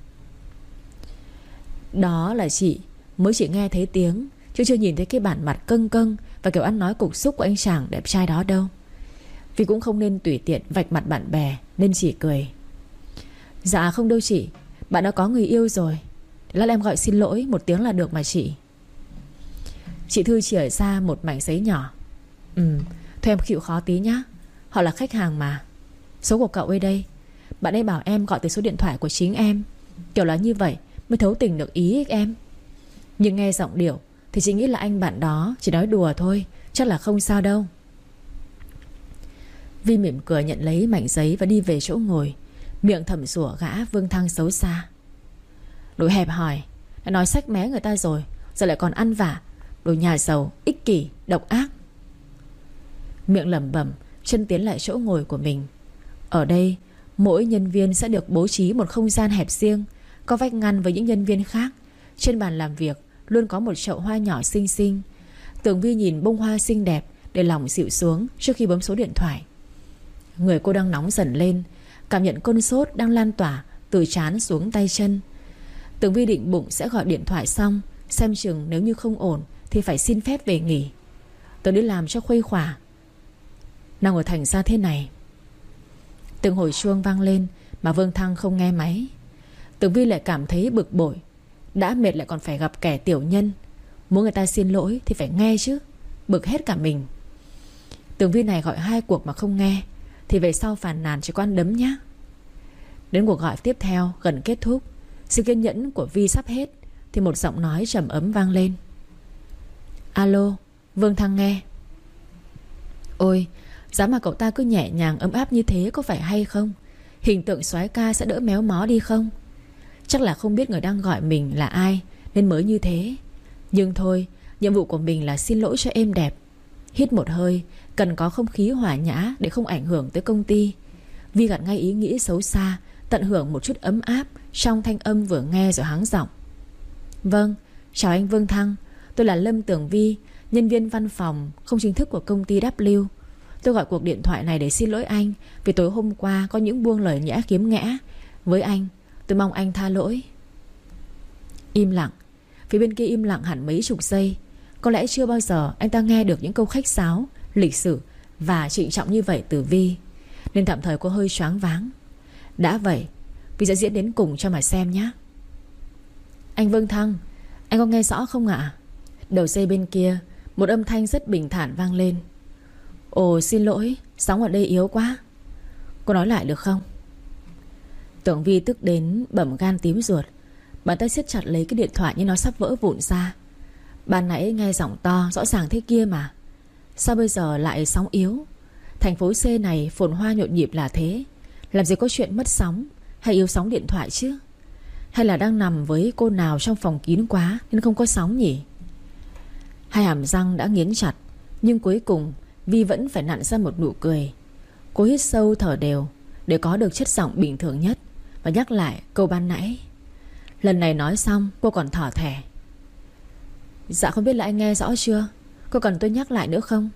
Đó là chị mới chỉ nghe thấy tiếng, chứ chưa nhìn thấy cái bản mặt căng căng và kiểu ăn nói cục xúc của anh chàng đẹp trai đó đâu. Vì cũng không nên tùy tiện vạch mặt bạn bè, nên chỉ cười. Dạ không đâu chị, bạn đã có người yêu rồi. Lát em gọi xin lỗi một tiếng là được mà chị. Chị Thư chỉ ra một mảnh giấy nhỏ. Ừ, thôi em chịu khó tí nhá. Họ là khách hàng mà. Số của cậu ấy đây. Bạn ấy bảo em gọi từ số điện thoại của chính em. Kiểu là như vậy mới thấu tình được ý em. Nhưng nghe giọng điệu thì chị nghĩ là anh bạn đó chỉ nói đùa thôi, chắc là không sao đâu. Vi mỉm cười nhận lấy mảnh giấy và đi về chỗ ngồi, miệng thầm sủa gã Vương Thăng xấu xa. Đồ hẹp hòi, đã nói xách mé người ta rồi, giờ lại còn ăn vạ. Đồ nhà giàu, ích kỷ, độc ác. Miệng lẩm bẩm, chân tiến lại chỗ ngồi của mình. Ở đây, mỗi nhân viên sẽ được bố trí một không gian hẹp riêng, có vách ngăn với những nhân viên khác. Trên bàn làm việc luôn có một chậu hoa nhỏ xinh xinh. Tường Vi nhìn bông hoa xinh đẹp để lòng dịu xuống trước khi bấm số điện thoại. Người cô đang nóng dần lên, cảm nhận cơn sốt đang lan tỏa từ trán xuống tay chân. Tường Vi định bụng sẽ gọi điện thoại xong, xem chừng nếu như không ổn thì phải xin phép về nghỉ. Tớ đi làm cho khuây khỏa. Nào ngồi thành ra thế này. Từng hồi chuông vang lên mà Vương Thăng không nghe máy. Tường Vi lại cảm thấy bực bội. Đã mệt lại còn phải gặp kẻ tiểu nhân. Muốn người ta xin lỗi thì phải nghe chứ. Bực hết cả mình. Tường Vi này gọi hai cuộc mà không nghe thì về sau phàn nàn chỉ có ăn đấm nhá. Đến cuộc gọi tiếp theo gần kết thúc, sự kiên nhẫn của Vi sắp hết thì một giọng nói trầm ấm vang lên. Alo, Vương Thăng nghe. Ôi, giá mà cậu ta cứ nhẹ nhàng ấm áp như thế có phải hay không? Hình tượng soái ca sẽ đỡ méo mó đi không? Chắc là không biết người đang gọi mình là ai nên mới như thế. Nhưng thôi, nhiệm vụ của mình là xin lỗi cho êm đẹp. Hít một hơi, cần có không khí hòa nhã để không ảnh hưởng tới công ty. Vi gạt ngay ý nghĩ xấu xa, tận hưởng một chút ấm áp trong thanh âm vừa nghe rồi hắng giọng. Vâng, chào anh Vương Thăng. Tôi là Lâm Tường Vi, nhân viên văn phòng không chính thức của công ty W. Tôi gọi cuộc điện thoại này để xin lỗi anh vì tối hôm qua có những buông lời nhã khiếm nhã với anh. Tôi mong anh tha lỗi. Im lặng. Phía bên kia im lặng hẳn mấy chục giây. Có lẽ chưa bao giờ anh ta nghe được những câu khách sáo, lịch sự và trịnh trọng như vậy từ Vi, nên tạm thời cô hơi choáng váng. Đã vậy, Vi sẽ diễn đến cùng cho mà xem nhé. Anh Vương Thăng, anh có nghe rõ không ạ? Đầu dây bên kia một âm thanh rất bình thản vang lên. Ồ xin lỗi, sóng ở đây yếu quá. Cô nói lại được không? Tưởng Vi tức đến bầm gan tím ruột. Bàn tay siết chặt lấy cái điện thoại như nó sắp vỡ vụn ra. Ban nãy nghe giọng to rõ ràng thế kia mà, sao bây giờ lại sóng yếu? Thành phố C này phồn hoa nhộn nhịp là thế, làm gì có chuyện mất sóng hay yếu sóng điện thoại chứ? Hay là đang nằm với cô nào trong phòng kín quá nên không có sóng nhỉ? Hai hàm răng đã nghiến chặt, nhưng cuối cùng Vi vẫn phải nặn ra một nụ cười. Cô hít sâu thở đều để có được chất giọng bình thường nhất và nhắc lại câu ban nãy. Lần này nói xong cô còn thỏ thẻ. Dạ không biết là anh nghe rõ chưa? Có cần tôi nhắc lại nữa không?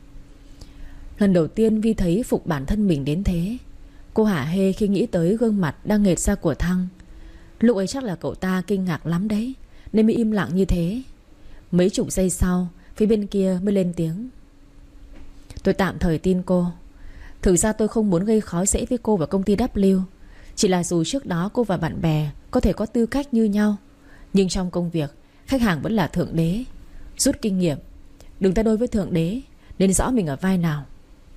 Lần đầu tiên Vi thấy phục bản thân mình đến thế. Cô hả hê khi nghĩ tới gương mặt đang nghệt ra của Thăng. Lúc ấy chắc là cậu ta kinh ngạc lắm đấy, nên mới im lặng như thế. Mấy chục giây sau, phía bên kia mới lên tiếng. Tôi tạm thời tin cô. Thực ra tôi không muốn gây khó dễ với cô và công ty W. Chỉ là dù trước đó cô và bạn bè có thể có tư cách như nhau, nhưng trong công việc khách hàng vẫn là thượng đế. Rút kinh nghiệm, đừng tay đôi với thượng đế, nên rõ mình ở vai nào.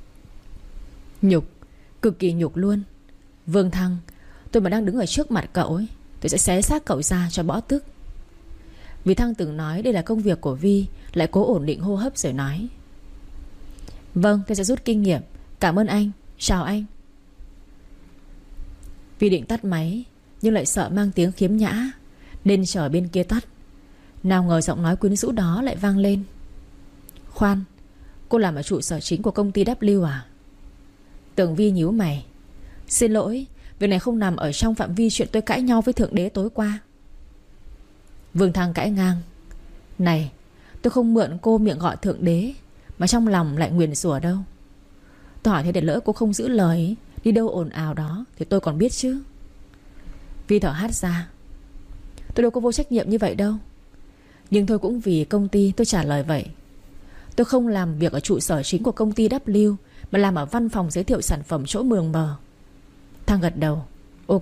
Nhục, cực kỳ nhục luôn. Vương Thăng, tôi mà đang đứng ở trước mặt cậu ấy, tôi sẽ xé xác cậu ra cho bỏ tức. Vì Thăng từng nói đây là công việc của Vi, lại cố ổn định hô hấp rồi nói. Vâng, tôi sẽ rút kinh nghiệm. Cảm ơn anh, chào anh. Vi định tắt máy, nhưng lại sợ mang tiếng khiếm nhã, nên chờ bên kia tắt. Nào ngờ giọng nói quyến rũ đó lại vang lên. Khoan, cô làm ở trụ sở chính của công ty W à? Tường Vi nhíu mày. Xin lỗi, việc này không nằm ở trong phạm vi chuyện tôi cãi nhau với thượng đế tối qua. Vương Thăng cãi ngang. Này, tôi không mượn cô miệng gọi thượng đế mà trong lòng lại nguyền rủa đâu. Tôi hỏi thế để lỡ cô không giữ lời, đi đâu ồn ào đó thì tôi còn biết chứ. Vi thở hắt ra. Tôi đâu có vô trách nhiệm như vậy đâu. Nhưng thôi cũng vì công ty tôi trả lời vậy. Tôi không làm việc ở trụ sở chính của công ty W, mà làm ở văn phòng giới thiệu sản phẩm chỗ Mường Bờ. Thăng gật đầu. Ok.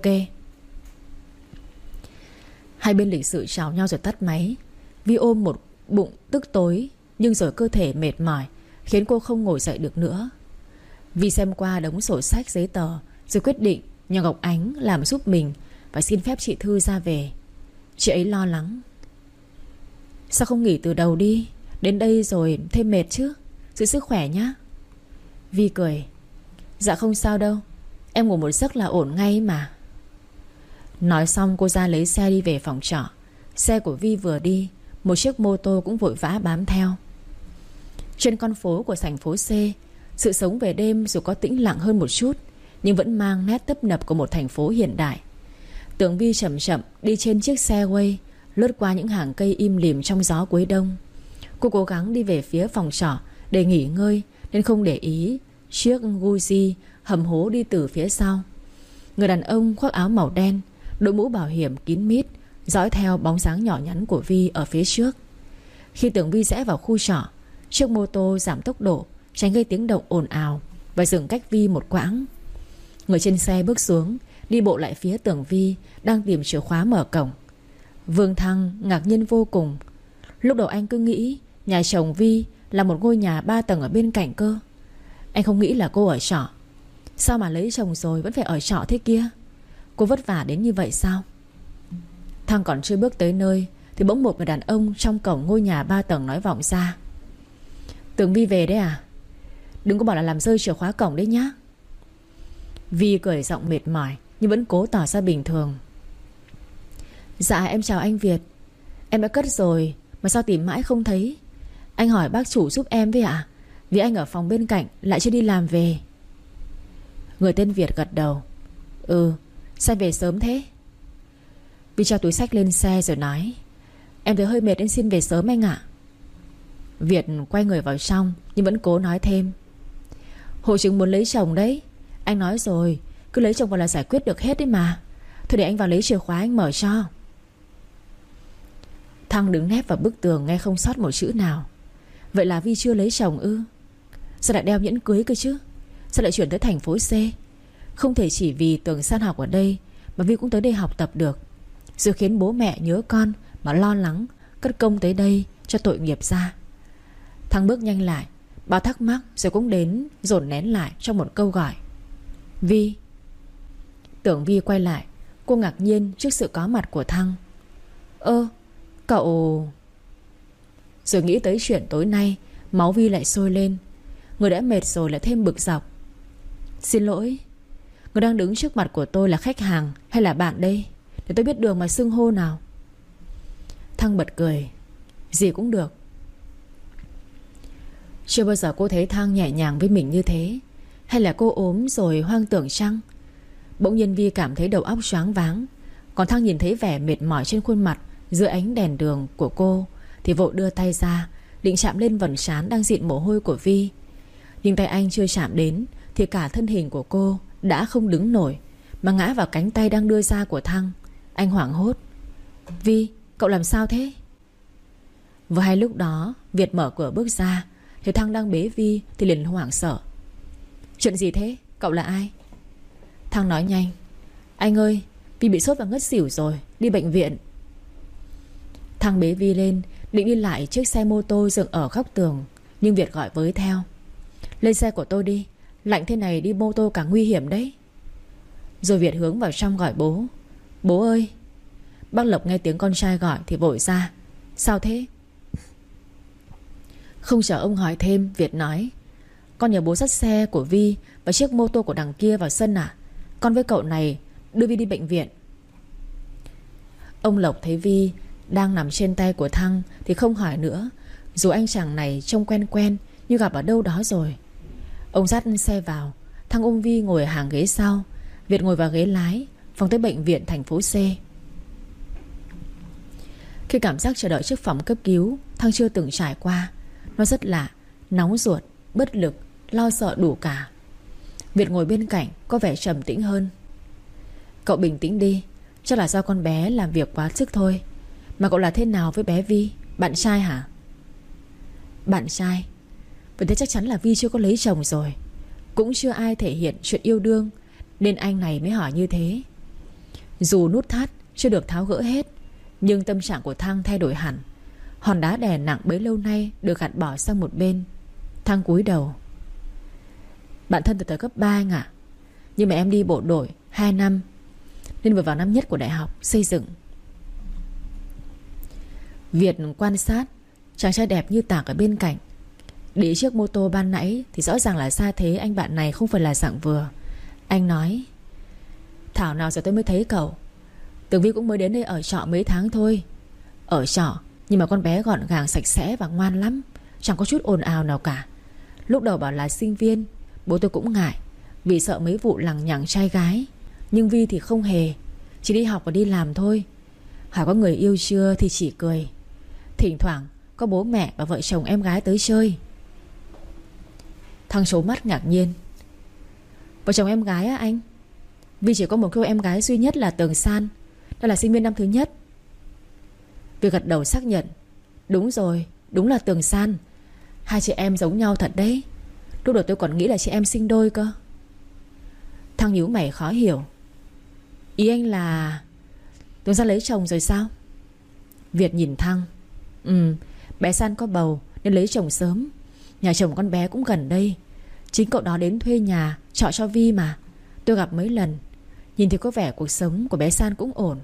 Hai bên lịch sự chào nhau rồi tắt máy. Vi ôm một bụng tức tối, nhưng rồi cơ thể mệt mỏi khiến cô không ngồi dậy được nữa. Vi xem qua đống sổ sách giấy tờ rồi quyết định nhờ Ngọc Ánh làm giúp mình và xin phép chị Thư ra về. Chị ấy lo lắng. Sao không nghỉ từ đầu đi, đến đây rồi thêm mệt chứ. Giữ sức khỏe nhá. Vi cười. Dạ không sao đâu, em ngủ một giấc là ổn ngay mà. Nói xong cô ra lấy xe đi về phòng trọ. Xe của Vi vừa đi, một chiếc mô tô cũng vội vã bám theo. Trên con phố của thành phố C, sự sống về đêm dù có tĩnh lặng hơn một chút, nhưng vẫn mang nét tấp nập của một thành phố hiện đại. Tưởng Vi chậm chậm đi trên chiếc xe quay, lướt qua những hàng cây im lìm trong gió cuối đông. Cô cố gắng đi về phía phòng trọ để nghỉ ngơi, nên không để ý chiếc Gucci hầm hố đi từ phía sau. Người đàn ông khoác áo màu đen, đội mũ bảo hiểm kín mít, dõi theo bóng dáng nhỏ nhắn của Vi ở phía trước. Khi Tưởng Vi rẽ vào khu trọ, chiếc mô tô giảm tốc độ, tránh gây tiếng động ồn ào, và dừng cách Vi một quãng. Người trên xe bước xuống, đi bộ lại phía Tưởng Vi đang tìm chìa khóa mở cổng. Vương Thăng ngạc nhiên vô cùng. Lúc đầu anh cứ nghĩ nhà chồng Vi là một ngôi nhà ba tầng ở bên cạnh cơ. Anh không nghĩ là cô ở trọ. Sao mà lấy chồng rồi vẫn phải ở trọ thế kia? Cô vất vả đến như vậy sao? Thăng còn chưa bước tới nơi thì bỗng một người đàn ông trong cổng ngôi nhà ba tầng nói vọng ra. Tưởng Vi về đấy à? Đừng có bảo là làm rơi chìa khóa cổng đấy nhá. Vi cười giọng mệt mỏi nhưng vẫn cố tỏ ra bình thường. Dạ em chào anh Việt. Em đã cất rồi mà sao tìm mãi không thấy. Anh hỏi bác chủ giúp em với ạ, vì anh ở phòng bên cạnh lại chưa đi làm về. Người tên Việt gật đầu. Ừ, sao về sớm thế? Vi cho túi xách lên xe rồi nói: Em thấy hơi mệt nên xin về sớm anh ạ. Việt quay người vào trong nhưng vẫn cố nói thêm: Hội chứng muốn lấy chồng đấy. Anh nói rồi, cứ lấy chồng vào là giải quyết được hết đấy mà. Thôi để anh vào lấy chìa khóa anh mở cho. Thăng đứng nép vào bức tường nghe không sót một chữ nào. Vậy là Vi chưa lấy chồng ư? Sao lại đeo nhẫn cưới cơ chứ? Sao lại chuyển tới thành phố C? Không thể chỉ vì Tường San học ở đây mà Vi cũng tới đây học tập được, rồi khiến bố mẹ nhớ con mà lo lắng cất công tới đây cho tội nghiệp ra. Thăng bước nhanh lại, bao thắc mắc rồi cũng đến dồn nén lại trong một câu gọi: Vi. Tưởng Vi quay lại, cô ngạc nhiên trước sự có mặt của Thăng. Ơ, cậu... Rồi nghĩ tới chuyện tối nay, máu Vi lại sôi lên. Người đã mệt rồi lại thêm bực dọc. Xin lỗi, người đang đứng trước mặt của tôi là khách hàng hay là bạn đây? Để tôi biết đường mà xưng hô nào. Thăng bật cười: Gì cũng được. Chưa bao giờ cô thấy Thăng nhẹ nhàng với mình như thế. Hay là cô ốm rồi hoang tưởng chăng? Bỗng nhiên Vi cảm thấy đầu óc choáng váng. Còn Thăng nhìn thấy vẻ mệt mỏi trên khuôn mặt dưới ánh đèn đường của cô thì vội đưa tay ra định chạm lên vầng trán đang dịn mồ hôi của Vi. Nhưng tay anh chưa chạm đến thì cả thân hình của cô đã không đứng nổi mà ngã vào cánh tay đang đưa ra của Thăng. Anh hoảng hốt: Vi, cậu làm sao thế? Vừa hay lúc đó Việt mở cửa bước ra, thấy Thăng đang bế Vi thì liền hoảng sợ: Chuyện gì thế? Cậu là ai? Thăng nói nhanh: Anh ơi, Vi bị sốt và ngất xỉu rồi, đi bệnh viện. Thăng bế Vi lên, định đi lại chiếc xe mô tô dừng ở góc tường, nhưng Việt gọi với theo: Lên xe của tôi đi, lạnh thế này đi mô tô càng nguy hiểm đấy. Rồi Việt hướng vào trong gọi bố: Bố ơi. Bác Lộc nghe tiếng con trai gọi thì vội ra: Sao thế? Không chờ ông hỏi thêm, Việt nói: Con nhờ bố dắt xe của Vi và chiếc mô tô của đằng kia vào sân à? Con với cậu này đưa Vi đi bệnh viện. Ông Lộc thấy Vi đang nằm trên tay của Thăng thì không hỏi nữa, dù anh chàng này trông quen quen như gặp ở đâu đó rồi. Ông dắt xe vào, Thăng ôm Vi ngồi ở hàng ghế sau, Việt ngồi vào ghế lái, phóng tới bệnh viện thành phố C. Khi cảm giác chờ đợi trước phòng cấp cứu Thăng chưa từng trải qua, nó rất lạ, nóng ruột, bất lực, lo sợ đủ cả. Việt ngồi bên cạnh có vẻ trầm tĩnh hơn. Cậu bình tĩnh đi, chắc là do con bé làm việc quá sức thôi. Mà cậu là thế nào với bé Vi? Bạn trai hả? Bạn trai? Vậy thế chắc chắn là Vi chưa có lấy chồng rồi, cũng chưa ai thể hiện chuyện yêu đương, nên anh này mới hỏi như thế. Dù nút thắt chưa được tháo gỡ hết, nhưng tâm trạng của Thăng thay đổi hẳn. Hòn đá đè nặng bấy lâu nay được gạt bỏ sang một bên. Thăng cúi đầu: Bạn thân từ thời cấp ba anh ạ. Nhưng mà em đi bộ đội hai năm nên vừa vào năm nhất của đại học xây dựng. Việt quan sát chàng trai đẹp như tạc ở bên cạnh. Đi chiếc mô tô ban nãy thì rõ ràng là xa thế anh bạn này không phải là dạng vừa. Anh nói: Thảo nào giờ tôi mới thấy cậu. Tường Vi cũng mới đến đây ở trọ mấy tháng thôi. Ở trọ nhưng mà con bé gọn gàng sạch sẽ và ngoan lắm, chẳng có chút ồn ào nào cả. Lúc đầu bảo là sinh viên, bố tôi cũng ngại vì sợ mấy vụ lằng nhằng trai gái. Nhưng Vi thì không hề, chỉ đi học và đi làm thôi. Hỏi có người yêu chưa thì chỉ cười. Thỉnh thoảng có bố mẹ và vợ chồng em gái tới chơi. Thăng trố mắt ngạc nhiên: Vợ chồng em gái á anh? Vi chỉ có một cô em gái duy nhất là Tường San, đó là sinh viên năm thứ nhất. Vi gật đầu xác nhận: Đúng rồi, đúng là Tường San. Hai chị em giống nhau thật đấy. Lúc đầu tôi còn nghĩ là chị em sinh đôi cơ. Thăng nhíu mày khó hiểu: Ý anh là Tường San lấy chồng rồi sao? Việt nhìn Thăng: Ừ, bé San có bầu nên lấy chồng sớm. Nhà chồng con bé cũng gần đây. Chính cậu đó đến thuê nhà trọ cho Vi mà. Tôi gặp mấy lần, nhìn thì có vẻ cuộc sống của bé San cũng ổn.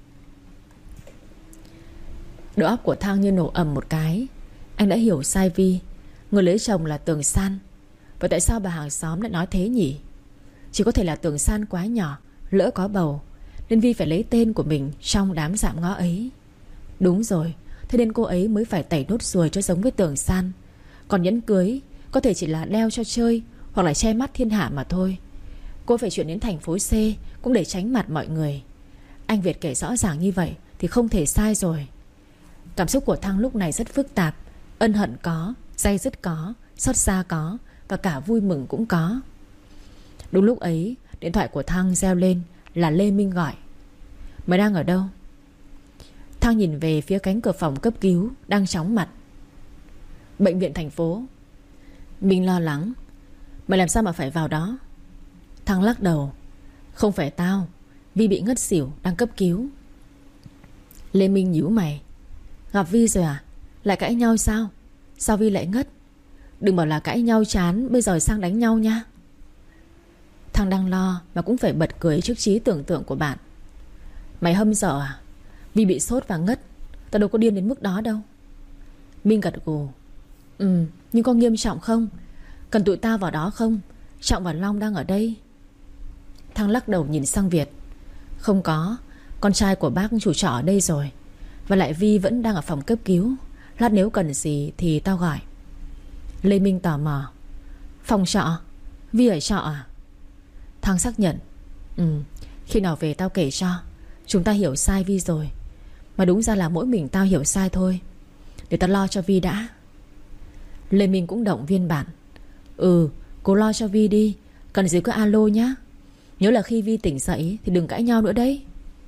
Đầu óc của Thăng như nổ ầm một cái. Anh đã hiểu sai Vi. Người lấy chồng là Tường San. Vậy tại sao bà hàng xóm lại nói thế nhỉ? Chỉ có thể là Tường San quá nhỏ, lỡ có bầu, nên Vi phải lấy tên của mình trong đám dạm ngõ ấy. Đúng rồi, thế nên cô ấy mới phải tẩy nốt ruồi cho giống với Tường San. Còn nhẫn cưới có thể chỉ là đeo cho chơi hoặc là che mắt thiên hạ mà thôi. Cô phải chuyển đến thành phố C cũng để tránh mặt mọi người. Anh Việt kể rõ ràng như vậy thì không thể sai rồi. Cảm xúc của Thăng lúc này rất phức tạp. Ân hận có, day dứt có, xót xa có, và cả vui mừng cũng có. Đúng lúc ấy, điện thoại của Thăng reo lên. Là Lê Minh gọi. Mày đang ở đâu? Thăng nhìn về phía cánh cửa phòng cấp cứu đang chóng mặt. Bệnh viện thành phố. Minh lo lắng. Mày làm sao mà phải vào đó? Thăng lắc đầu. Không phải tao, Vi bị ngất xỉu, đang cấp cứu. Lê Minh nhíu mày. Gặp Vi rồi à? Lại cãi nhau sao? Sao Vi lại ngất? Đừng bảo là cãi nhau chán bây giờ sang đánh nhau nha. Thằng đang lo mà cũng phải bật cười trước trí tưởng tượng của bạn. Mày hâm dở à? Vi bị sốt và ngất. Tao đâu có điên đến mức đó đâu. Minh gật gù. Ừ, nhưng có nghiêm trọng không? Cần tụi tao vào đó không? Trọng và Long đang ở đây. Thăng lắc đầu nhìn sang Việt. Không có, con trai của bác chủ trọ ở đây rồi. Và lại Vi vẫn đang ở phòng cấp cứu. Lát nếu cần gì thì tao gọi. Lê Minh tò mò. Phòng trọ? Vi ở trọ à? Thăng xác nhận. Ừ, khi nào về tao kể cho. Chúng ta hiểu sai Vi rồi. Mà đúng ra là mỗi mình tao hiểu sai thôi. Để tao lo cho Vi đã. Lê Minh cũng động viên bạn. Ừ, cố lo cho Vi đi. Cần gì cứ alo nhá. Nhớ là khi Vi tỉnh dậy thì đừng cãi nhau nữa đấy.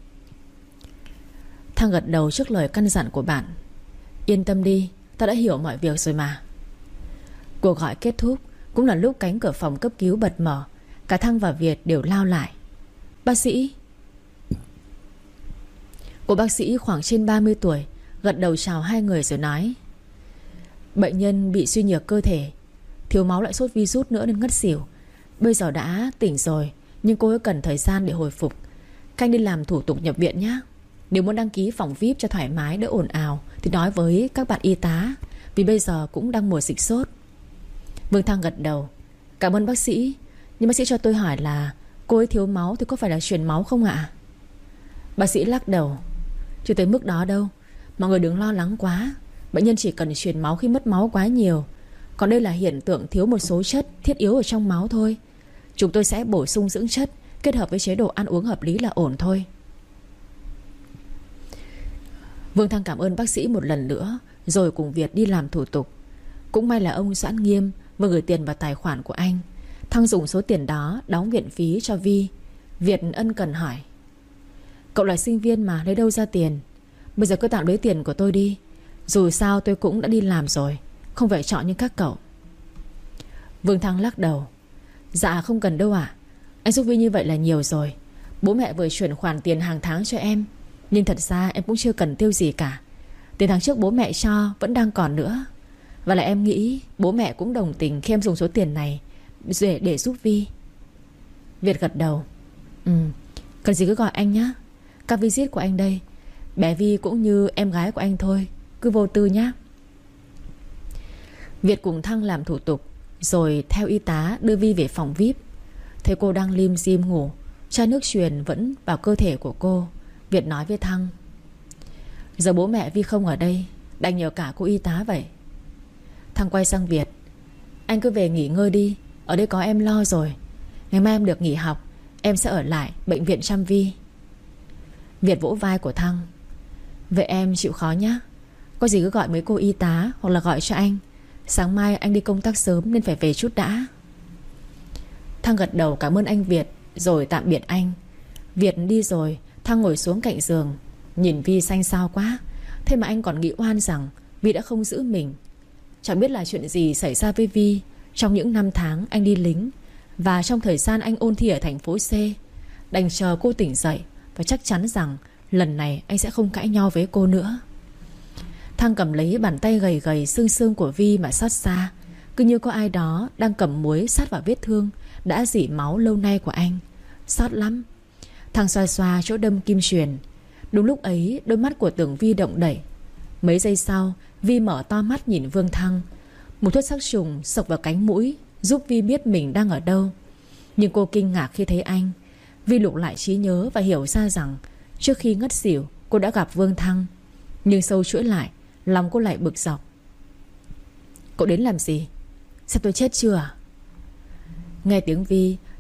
Thăng gật đầu trước lời căn dặn của bạn. Yên tâm đi, tao đã hiểu mọi việc rồi mà. Cuộc gọi kết thúc. Cũng là lúc cánh cửa phòng cấp cứu bật mở. Cả Thăng và Việt đều lao lại. Bác sĩ. Cô bác sĩ khoảng trên ba mươi tuổi gật đầu chào hai người rồi nói. Bệnh nhân bị suy nhược cơ thể, thiếu máu lại sốt virus nữa nên ngất xỉu. Bây giờ đã tỉnh rồi, nhưng cô ấy cần thời gian để hồi phục. Các anh đi làm thủ tục nhập viện nhé. Nếu muốn đăng ký phòng vi ai pi cho thoải mái đỡ ồn ào thì nói với các bạn y tá. Vì bây giờ cũng đang mùa dịch sốt. Vương Thăng gật đầu. Cảm ơn bác sĩ. Nhưng bác sĩ cho tôi hỏi là cô ấy thiếu máu thì có phải là truyền máu không ạ? Bác sĩ lắc đầu. Chưa tới mức đó đâu. Mọi người đừng lo lắng quá. Bệnh nhân chỉ cần truyền máu khi mất máu quá nhiều. Còn đây là hiện tượng thiếu một số chất thiết yếu ở trong máu thôi. Chúng tôi sẽ bổ sung dưỡng chất kết hợp với chế độ ăn uống hợp lý là ổn thôi. Vương Thăng cảm ơn bác sĩ một lần nữa, rồi cùng Việt đi làm thủ tục. Cũng may là ông Doãn Nghiêm vừa gửi tiền vào tài khoản của anh. Thăng dùng số tiền đó đóng viện phí cho Vi. Việt ân cần hỏi. Cậu là sinh viên mà, lấy đâu ra tiền? Bây giờ cứ tạm lấy tiền của tôi đi. Dù sao tôi cũng đã đi làm rồi, không phải chọn như các cậu. Vương Thăng lắc đầu. Dạ không cần đâu ạ. Anh giúp Vi như vậy là nhiều rồi. Bố mẹ vừa chuyển khoản tiền hàng tháng cho em. Nhưng thật ra em cũng chưa cần tiêu gì cả. Tiền tháng trước bố mẹ cho vẫn đang còn nữa. Và lại em nghĩ bố mẹ cũng đồng tình khi em dùng số tiền này để, để giúp Vi. Việt gật đầu. Ừ, cần gì cứ gọi anh nhé. Các visit của anh đây. Bé Vi cũng như em gái của anh thôi. Cứ vô tư nhé. Việt cùng Thăng làm thủ tục, rồi theo y tá đưa Vi về phòng vi ai pi. Thấy cô đang lim dim ngủ, chai nước truyền vẫn vào cơ thể của cô. Việt nói với Thăng. Giờ bố mẹ Vi không ở đây, đành nhờ cả cô y tá vậy. Thăng quay sang Việt. Anh cứ về nghỉ ngơi đi, ở đây có em lo rồi. Ngày mai em được nghỉ học, em sẽ ở lại bệnh viện chăm Vi. Việt vỗ vai của Thăng. Vậy em chịu khó nhé. Có gì cứ gọi mấy cô y tá hoặc là gọi cho anh. Sáng mai anh đi công tác sớm nên phải về chút đã. Thăng gật đầu cảm ơn anh Việt, rồi tạm biệt anh. Việt đi rồi, Thăng ngồi xuống cạnh giường. Nhìn Vi xanh xao quá. Thế mà anh còn nghĩ oan rằng Vi đã không giữ mình. Chẳng biết là chuyện gì xảy ra với Vi trong những năm tháng anh đi lính, và trong thời gian anh ôn thi ở thành phố C. Đành chờ cô tỉnh dậy, và chắc chắn rằng lần này anh sẽ không cãi nhau với cô nữa. Thăng cầm lấy bàn tay gầy gầy xương xương của Vi mà xót xa. Cứ như có ai đó đang cầm muối sát vào vết thương đã rỉ máu lâu nay của anh. Xót lắm. Thăng xoa xoa chỗ đâm kim truyền. Đúng lúc ấy đôi mắt của Tưởng Vi động đẩy. Mấy giây sau Vi mở to mắt nhìn Vương Thăng. Một thuốc sát trùng xộc vào cánh mũi, giúp Vi biết mình đang ở đâu. Nhưng cô kinh ngạc khi thấy anh. Vi lục lại trí nhớ và hiểu ra rằng trước khi ngất xỉu cô đã gặp Vương Thăng. Nhưng sâu chuỗi lại, lòng cô lại bực dọc. Cậu đến làm gì? Sao tôi chết chưa à? Nghe tiếng Vi,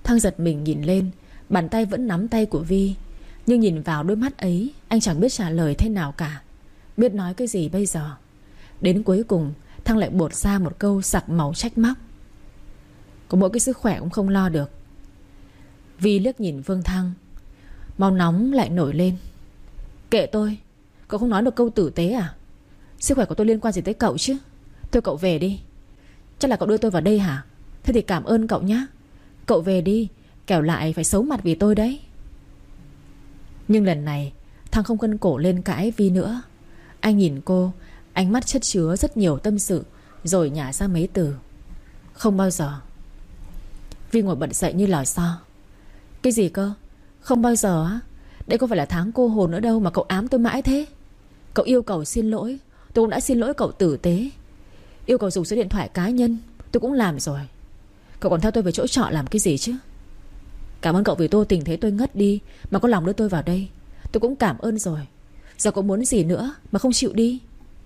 Thăng giật mình nhìn lên. Bàn tay vẫn nắm tay của Vi, nhưng nhìn vào đôi mắt ấy, anh chẳng biết trả lời thế nào cả. Biết nói cái gì bây giờ. Đến cuối cùng Thăng lại buột ra một câu sặc màu trách móc: có mỗi cái sức khỏe cũng không lo được. Vi liếc nhìn Vương Thăng, máu nóng lại nổi lên. Kệ tôi, cậu không nói được câu tử tế à? Sức khỏe của tôi liên quan gì tới cậu chứ? Thôi cậu về đi. Chắc là cậu đưa tôi vào đây hả? Thế thì cảm ơn cậu nhé. Cậu về đi, kẻo lại phải xấu mặt vì tôi đấy. Nhưng lần này Thăng không cân cổ lên cãi Vi nữa. Anh nhìn cô, ánh mắt chất chứa rất nhiều tâm sự, rồi nhả ra mấy từ: không bao giờ. Vi ngồi bật dậy như lò xo. Cái gì cơ? Không bao giờ á? Đây có phải là tháng cô hồn nữa đâu mà cậu ám tôi mãi thế. Cậu yêu cầu xin lỗi, tôi cũng đã xin lỗi cậu tử tế. Yêu cầu dùng số điện thoại cá nhân, tôi cũng làm rồi. Cậu còn theo tôi về chỗ trọ làm cái gì chứ? Cảm ơn cậu vì tôi tình thế tôi ngất đi mà có lòng đưa tôi vào đây. Tôi cũng cảm ơn rồi. Giờ cậu muốn gì nữa mà không chịu đi?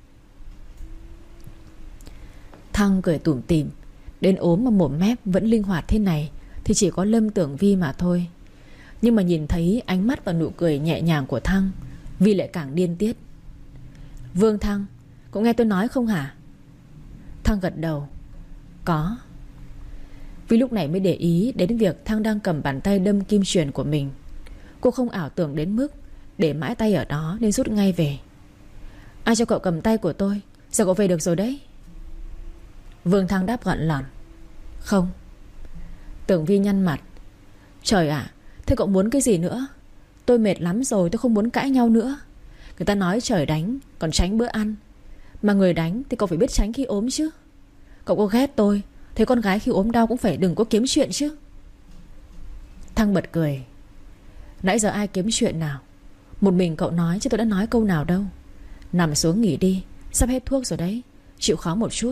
Thăng cười tủm tỉm. Đến ốm mà mồm mép vẫn linh hoạt thế này thì chỉ có Lâm Tưởng Vi mà thôi. Nhưng mà nhìn thấy ánh mắt và nụ cười nhẹ nhàng của Thăng, Vi lại càng điên tiết. Vương Thăng, cậu nghe tôi nói không hả? Thăng gật đầu. Có. Vi lúc này mới để ý đến việc Thăng đang cầm bàn tay đâm kim chuyền của mình. Cô không ảo tưởng đến mức để mãi tay ở đó nên rút ngay về. Ai cho cậu cầm tay của tôi? Giờ cậu về được rồi đấy. Vương Thăng đáp gọn lỏn. Không. Tưởng Vi nhăn mặt. Trời ạ, thế cậu muốn cái gì nữa? Tôi mệt lắm rồi, tôi không muốn cãi nhau nữa. Người ta nói trời đánh còn tránh bữa ăn, mà người đánh thì cậu phải biết tránh khi ốm chứ. Cậu có ghét tôi, thấy con gái khi ốm đau cũng phải đừng có kiếm chuyện chứ. Thăng bật cười. Nãy giờ ai kiếm chuyện nào? Một mình cậu nói chứ tôi đã nói câu nào đâu. Nằm xuống nghỉ đi, sắp hết thuốc rồi đấy. Chịu khó một chút.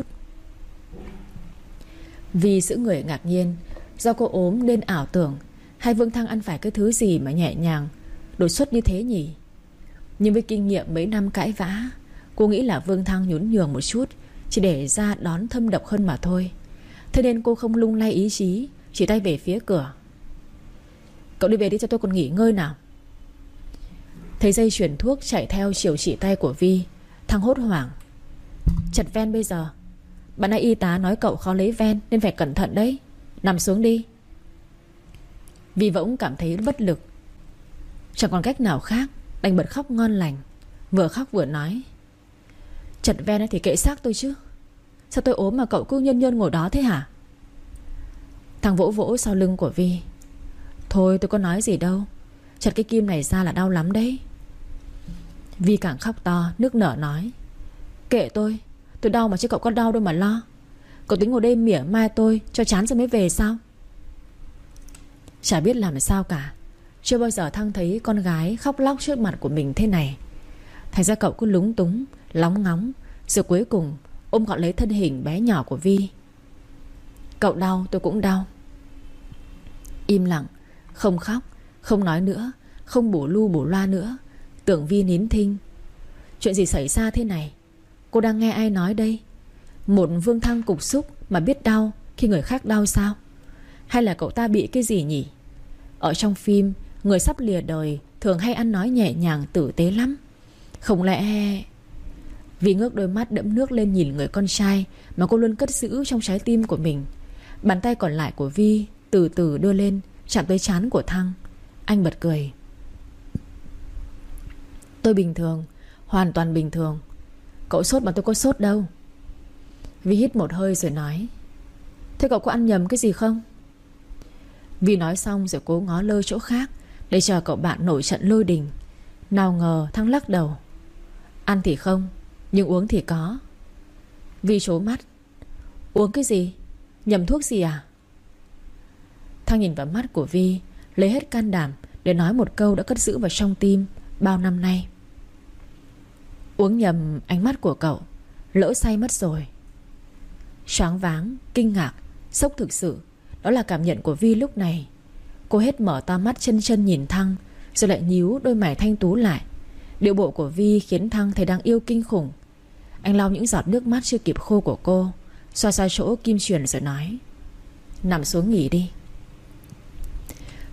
Vì sự người ngạc nhiên. Do cô ốm nên ảo tưởng hay Vương Thăng ăn phải cái thứ gì mà nhẹ nhàng đột xuất như thế nhỉ? Nhưng với kinh nghiệm mấy năm cãi vã, cô nghĩ là Vương Thăng nhún nhường một chút chỉ để ra đón thâm độc hơn mà thôi. Thế nên cô không lung lay ý chí, chỉ tay về phía cửa. Cậu đi về đi cho tôi còn nghỉ ngơi nào. Thấy dây chuyền thuốc chạy theo chiều chỉ tay của Vi, Thăng hốt hoảng. Chặt ven bây giờ. Bạn nãy y tá nói cậu khó lấy ven nên phải cẩn thận đấy. Nằm xuống đi. Vi bỗng cảm thấy bất lực, chẳng còn cách nào khác, đành bật khóc ngon lành. Vừa khóc vừa nói. Chặt ven thì kệ xác tôi chứ. Sao tôi ốm mà cậu cứ nhân nhân ngồi đó thế hả? Thằng vỗ vỗ sau lưng của Vi. Thôi tôi có nói gì đâu. Chặt cái kim này ra là đau lắm đấy. Vi càng khóc to, nước nở nói. Kệ tôi, tôi đau mà chứ cậu có đau đâu mà lo. Cậu tính ngồi đây mỉa mai tôi cho chán rồi mới về sao? Chả biết làm sao cả. Chưa bao giờ Thăng thấy con gái khóc lóc trước mặt của mình thế này. Thành ra cậu cứ lúng túng, lóng ngóng, rồi cuối cùng ôm gọn lấy thân hình bé nhỏ của Vi. Cậu đau tôi cũng đau. Im lặng, không khóc, không nói nữa, không bổ lu bổ loa nữa. Tưởng Vi nín thinh. Chuyện gì xảy ra thế này? Cô đang nghe ai nói đây? Một Vương Thăng cục xúc mà biết đau khi người khác đau sao? Hay là cậu ta bị cái gì nhỉ? Ở trong phim, người sắp lìa đời thường hay ăn nói nhẹ nhàng tử tế lắm. Không lẽ... Vi ngước đôi mắt đẫm nước lên nhìn người con trai mà cô luôn cất giữ trong trái tim của mình. Bàn tay còn lại của Vi từ từ đưa lên, chạm tới trán của Thăng. Anh bật cười. Tôi bình thường, hoàn toàn bình thường. Cậu sốt mà tôi có sốt đâu. Vi hít một hơi rồi nói. Thế cậu có ăn nhầm cái gì không? Vi nói xong rồi cố ngó lơ chỗ khác để chờ cậu bạn nổi trận lôi đình. Nào ngờ Thăng lắc đầu. Ăn thì không, nhưng uống thì có. Vi trố mắt. Uống cái gì? Nhầm thuốc gì à? Thăng nhìn vào mắt của Vi, lấy hết can đảm để nói một câu đã cất giữ vào trong tim bao năm nay. Uống nhầm. Ánh mắt của cậu lỡ say mất rồi. Choáng váng, kinh ngạc, sốc thực sự. Đó là cảm nhận của Vi lúc này. Cô hết mở to mắt chân chân nhìn Thăng, rồi lại nhíu đôi mày thanh tú lại. Điệu bộ của Vi khiến Thăng thấy đáng yêu kinh khủng. Anh lau những giọt nước mắt chưa kịp khô của cô, xoa xoa chỗ kim chuyền rồi nói. Nằm xuống nghỉ đi.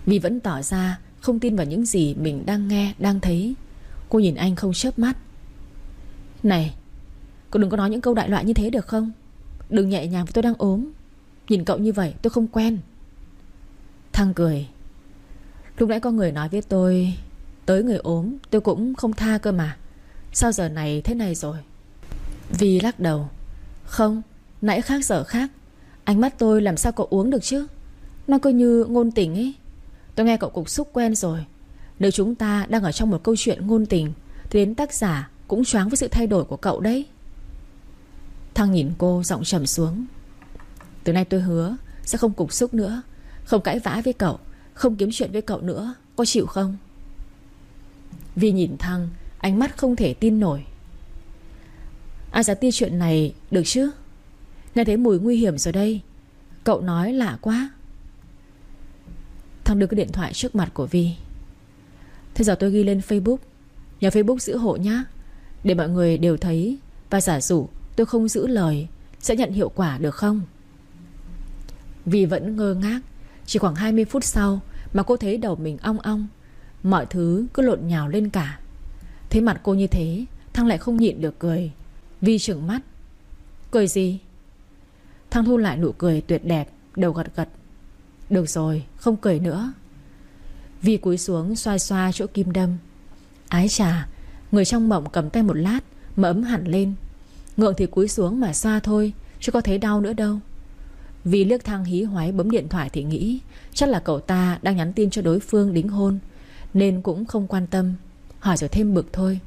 Vi vẫn tỏ ra không tin vào những gì mình đang nghe, đang thấy. Cô nhìn anh không chớp mắt. Này, cậu đừng có nói những câu đại loại như thế được không? Đừng nhẹ nhàng vì tôi đang ốm. Nhìn cậu như vậy tôi không quen. Thăng cười. Lúc nãy có người nói với tôi tới người ốm tôi cũng không tha cơ mà. Sao giờ này thế này rồi? Vi lắc đầu. Không, nãy khác giờ khác. Ánh mắt tôi làm sao cậu uống được chứ? Nó cứ như ngôn tình ấy. Tôi nghe cậu cục xúc quen rồi. Nếu chúng ta đang ở trong một câu chuyện ngôn tình thì đến tác giả cũng choáng với sự thay đổi của cậu đấy. Thăng nhìn cô, giọng trầm xuống. Từ nay tôi hứa sẽ không cục xúc nữa, không cãi vã với cậu, không kiếm chuyện với cậu nữa. Có chịu không? Vi nhìn Thăng, ánh mắt không thể tin nổi. Ai dám tin chuyện này được chứ? Nghe thấy mùi nguy hiểm rồi đây. Cậu nói lạ quá. Thăng đưa cái điện thoại trước mặt của Vi. Thế giờ tôi ghi lên Facebook, nhờ Facebook giữ hộ nhá, để mọi người đều thấy. Và giả dụ tôi không giữ lời sẽ nhận hiệu quả được không? Vi vẫn ngơ ngác. Chỉ khoảng hai mươi phút sau mà cô thấy đầu mình ong ong. Mọi thứ cứ lộn nhào lên cả. Thấy mặt cô như thế, Thăng lại không nhịn được cười. Vi trừng mắt. Cười gì? Thăng thu lại nụ cười tuyệt đẹp, đầu gật gật. Được rồi, không cười nữa. Vi cúi xuống xoa xoa chỗ kim đâm. Ái chà, người trong mộng cầm tay một lát mà ấm hẳn lên. Ngượng thì cúi xuống mà xoa thôi, chứ có thấy đau nữa đâu. Vi liếc Thăng hí hoáy bấm điện thoại thì nghĩ chắc là cậu ta đang nhắn tin cho đối phương đính hôn, nên cũng không quan tâm, hỏi rồi thêm bực thôi.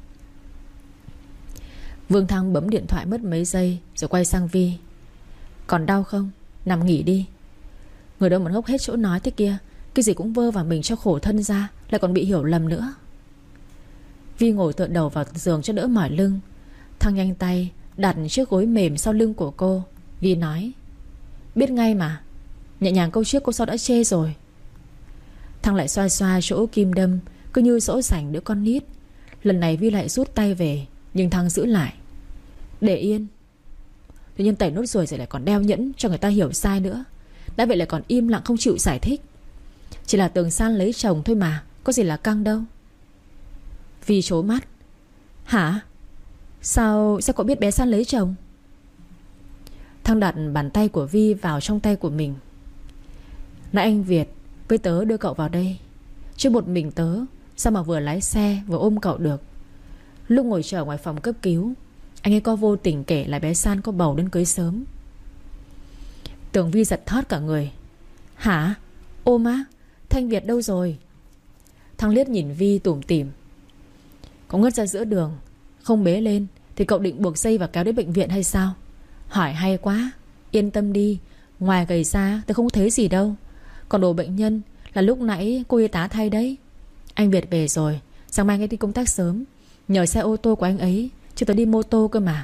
Vương Thăng bấm điện thoại mất mấy giây rồi quay sang Vi. Còn đau không? Nằm nghỉ đi. Người đâu mà ngốc hết chỗ nói thế kia. Cái gì cũng vơ vào mình cho khổ thân ra, lại còn bị hiểu lầm nữa. Vi ngồi tựa đầu vào giường cho đỡ mỏi lưng. Thăng nhanh tay đặt chiếc gối mềm sau lưng của cô. Vi nói. Biết ngay mà. Nhẹ nhàng câu trước cô sau đã chê rồi. Thăng lại xoa xoa chỗ kim đâm, cứ như dỗ dành đứa con nít. Lần này Vi lại rút tay về, nhưng Thăng giữ lại. Để yên. Tự nhiên tẩy nốt rồi rồi lại còn đeo nhẫn cho người ta hiểu sai nữa. Đã vậy lại còn im lặng không chịu giải thích. Chỉ là Tường San lấy chồng thôi mà, có gì là căng đâu. Vi trố mắt. Hả? Sao sao cậu biết bé San lấy chồng? Thăng đặt bàn tay của Vi vào trong tay của mình. Nãy anh Việt với tớ đưa cậu vào đây, chứ một mình tớ sao mà vừa lái xe vừa ôm cậu được. Lúc ngồi chờ ngoài phòng cấp cứu, anh ấy có vô tình kể là bé San có bầu đến cưới sớm. Tưởng Vi giật thót cả người. Hả? Ôm á? Thanh Việt đâu rồi? Thăng liếc nhìn Vi tủm tỉm. Cậu ngất ra giữa đường, không bế lên thì cậu định buộc dây và kéo đến bệnh viện hay sao? Hỏi hay quá. Yên tâm đi, ngoài gầy ra tôi không thấy gì đâu. Còn đồ bệnh nhân là lúc nãy cô y tá thay đấy. Anh Việt về rồi, sáng mai anh ấy đi công tác sớm, nhờ xe ô tô của anh ấy, chứ tớ đi mô tô cơ mà.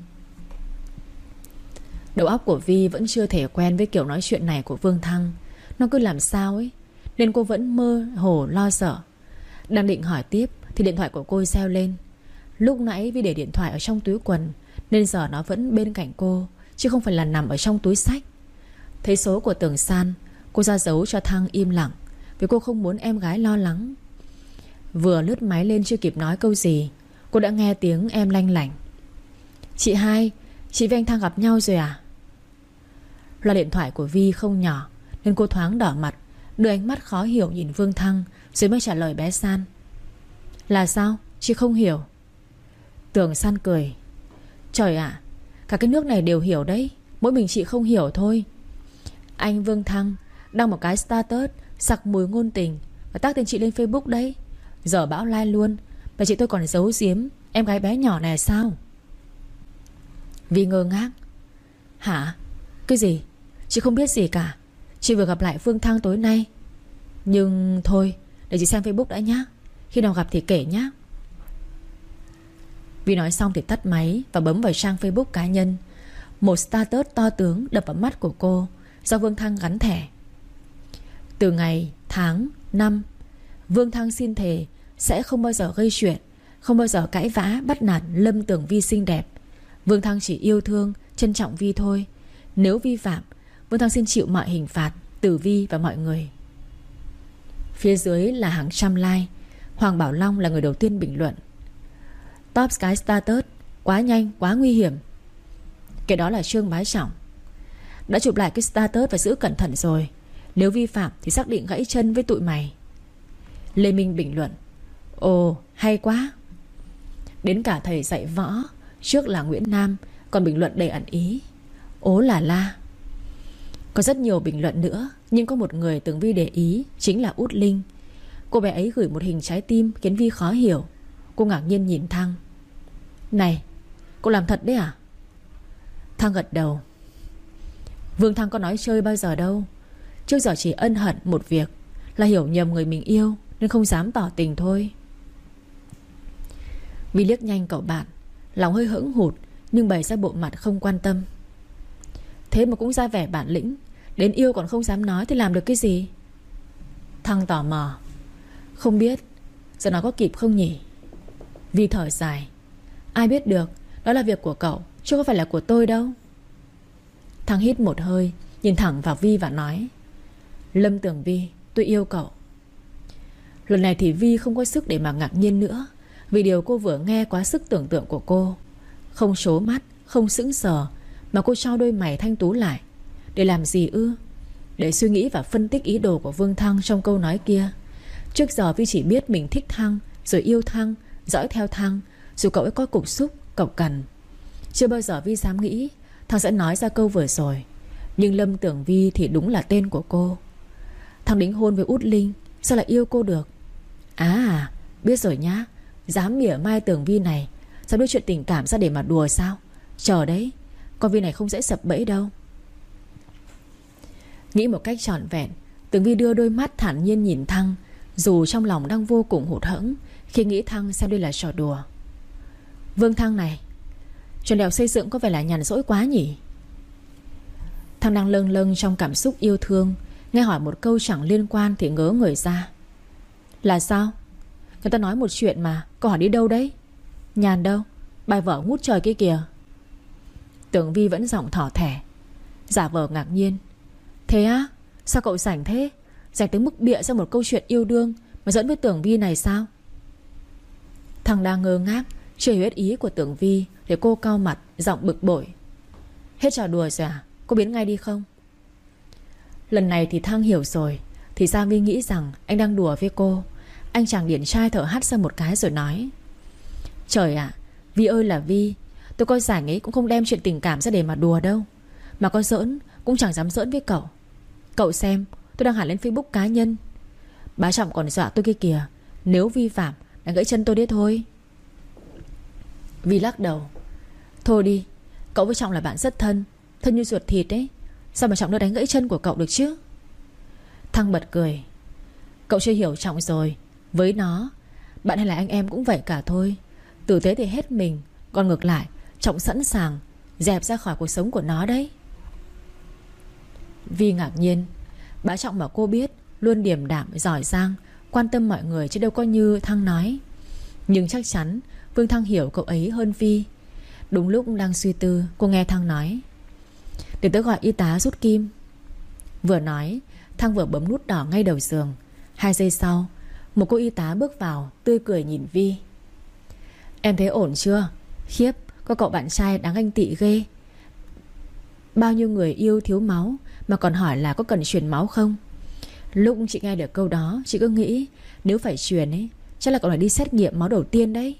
Đầu óc của Vi vẫn chưa thể quen với kiểu nói chuyện này của Vương Thăng. Nó cứ làm sao ấy, nên cô vẫn mơ hồ lo sợ. Đang định hỏi tiếp thì điện thoại của cô reo lên. Lúc nãy Vi để điện thoại ở trong túi quần, nên giờ nó vẫn bên cạnh cô, chứ không phải là nằm ở trong túi xách. Thấy số của Tường San, cô ra dấu cho Thăng im lặng, vì cô không muốn em gái lo lắng. Vừa lướt máy lên chưa kịp nói câu gì, cô đã nghe tiếng em lanh lảnh. Chị hai, chị với anh Thăng gặp nhau rồi à? Loa điện thoại của Vi không nhỏ, nên cô thoáng đỏ mặt, đưa ánh mắt khó hiểu nhìn Vương Thăng, rồi mới trả lời bé San. Là sao? Chị không hiểu. Tường San cười. Trời ạ, cả cái nước này đều hiểu đấy, mỗi mình chị không hiểu thôi. Anh Vương Thăng đăng một cái status sặc mùi ngôn tình và tag tên chị lên Facebook đấy. Giờ bão like luôn, và chị tôi còn giấu giếm em gái bé nhỏ này sao? Vi ngơ ngác. Hả? Cái gì? Chị không biết gì cả. Chị vừa gặp lại Vương Thăng tối nay. Nhưng thôi, để chị xem Facebook đã nhá, khi nào gặp thì kể nhá. Vi nói xong thì tắt máy và bấm vào trang Facebook cá nhân. Một status to tướng đập vào mắt của cô, do Vương Thăng gắn thẻ. Từ ngày, tháng, năm, Vương Thăng xin thề sẽ không bao giờ gây chuyện, không bao giờ cãi vã bắt nạt Lâm Tường Vi xinh đẹp. Vương Thăng chỉ yêu thương, trân trọng Vi thôi. Nếu vi phạm, Vương Thăng xin chịu mọi hình phạt từ Vi và mọi người. Phía dưới là hàng trăm like. Hoàng Bảo Long là người đầu tiên bình luận: Top Sky Status, quá nhanh, quá nguy hiểm. Cái đó là Trương Bá Trọng. Đã chụp lại cái status và giữ cẩn thận rồi, nếu vi phạm thì xác định gãy chân với tụi mày. Lê Minh bình luận: Ồ, hay quá. Đến cả thầy dạy võ, trước là Nguyễn Nam, còn bình luận đầy ẩn ý: Ố là la. Có rất nhiều bình luận nữa, nhưng có một người Tường Vi để ý, chính là Út Linh. Cô bé ấy gửi một hình trái tim khiến Vi khó hiểu. Cô ngạc nhiên nhìn Thăng: Này, cô làm thật đấy à? Thăng gật đầu. Vương Thăng có nói chơi bao giờ đâu. Trước giờ chỉ ân hận một việc, là hiểu nhầm người mình yêu, nên không dám tỏ tình thôi. Vi liếc nhanh cậu bạn, lòng hơi hững hụt, nhưng bày ra bộ mặt không quan tâm. Thế mà cũng ra vẻ bản lĩnh, đến yêu còn không dám nói thì làm được cái gì? Thăng tò mò: Không biết, giờ nói có kịp không nhỉ? Vi thở dài: Ai biết được, đó là việc của cậu, chứ không phải là của tôi đâu. Thăng hít một hơi, nhìn thẳng vào Vi và nói: Lâm Tường Vi, tôi yêu cậu. Lần này thì Vi không có sức để mà ngạc nhiên nữa, vì điều cô vừa nghe quá sức tưởng tượng của cô. Không trố mắt, không sững sờ, mà cô trao đôi mày thanh tú lại. Để làm gì ư? Để suy nghĩ và phân tích ý đồ của Vương Thăng trong câu nói kia. Trước giờ Vi chỉ biết mình thích Thăng, rồi yêu Thăng, dõi theo Thăng, dù cậu ấy có cục xúc, cộc cằn. Chưa bao giờ Vi dám nghĩ Thăng sẽ nói ra câu vừa rồi. Nhưng Lâm Tường Vi thì đúng là tên của cô. Thăng đính hôn với Út Linh, sao lại yêu cô được? À, biết rồi nhá. Dám mỉa mai Tường Vi này, sao đưa chuyện tình cảm ra để mà đùa sao? Chờ đấy, con Vi này không dễ sập bẫy đâu. Nghĩ một cách trọn vẹn, Tường Vi đưa đôi mắt thản nhiên nhìn Thăng, dù trong lòng đang vô cùng hụt hẫng khi nghĩ Thăng xem đây là trò đùa. Vương Thăng này, trường đại học xây dựng có vẻ là nhàn rỗi quá nhỉ? Thăng đang lâng lâng trong cảm xúc yêu thương, nghe hỏi một câu chẳng liên quan thì ngớ người ra. Là sao? Người ta nói một chuyện mà, câu hỏi đi đâu đấy? Nhàn đâu, bài vở ngút trời kia kìa. Tường Vi vẫn giọng thỏ thẻ, giả vờ ngạc nhiên. Thế á? Sao cậu rảnh thế? Rảnh tới mức bịa ra một câu chuyện yêu đương mà dẫn với Tường Vi này sao? Thằng đang ngơ ngác, chưa hiểu hết ý của Tường Vi, để cô cau mặt, giọng bực bội. Hết trò đùa rồi à? Cô biến ngay đi không? Lần này thì Thăng hiểu rồi. Thì ra Vi nghĩ rằng anh đang đùa với cô. Anh chàng điển trai thở hắt ra một cái rồi nói: Trời ạ, à, Vi ơi là Vi, tôi coi rảnh ấy cũng không đem chuyện tình cảm ra để mà đùa đâu. Mà có giỡn cũng chẳng dám giỡn với cậu. Cậu xem, tôi đang hẳn lên Facebook cá nhân. Bá Trọng còn dọa tôi kia kìa, nếu vi phạm đánh gãy chân tôi đấy thôi. Vi lắc đầu: Thôi đi, cậu với Trọng là bạn rất thân, thân như ruột thịt đấy, sao mà Trọng nó đánh gãy chân của cậu được chứ? Thăng bật cười: Cậu chưa hiểu Trọng rồi. Với nó, bạn hay là anh em cũng vậy cả thôi. Tử tế thì hết mình, còn ngược lại Trọng sẵn sàng dẹp ra khỏi cuộc sống của nó đấy. Vi ngạc nhiên. Bá Trọng mà cô biết luôn điềm đạm, giỏi giang, quan tâm mọi người chứ đâu có như Thăng nói. Nhưng chắc chắn Vương Thăng hiểu cậu ấy hơn Vi. Đúng lúc đang suy tư, cô nghe Thăng nói: Để tớ gọi y tá rút kim. Vừa nói, Thăng vừa bấm nút đỏ ngay đầu giường. Hai giây sau, một cô y tá bước vào, tươi cười nhìn Vi. Em thấy ổn chưa? Khiếp, có cậu bạn trai đáng ganh tị ghê. Bao nhiêu người yêu thiếu máu mà còn hỏi là có cần truyền máu không. Lúc chị nghe được câu đó, chị cứ nghĩ nếu phải truyền ấy, chắc là cậu phải đi xét nghiệm máu đầu tiên đấy.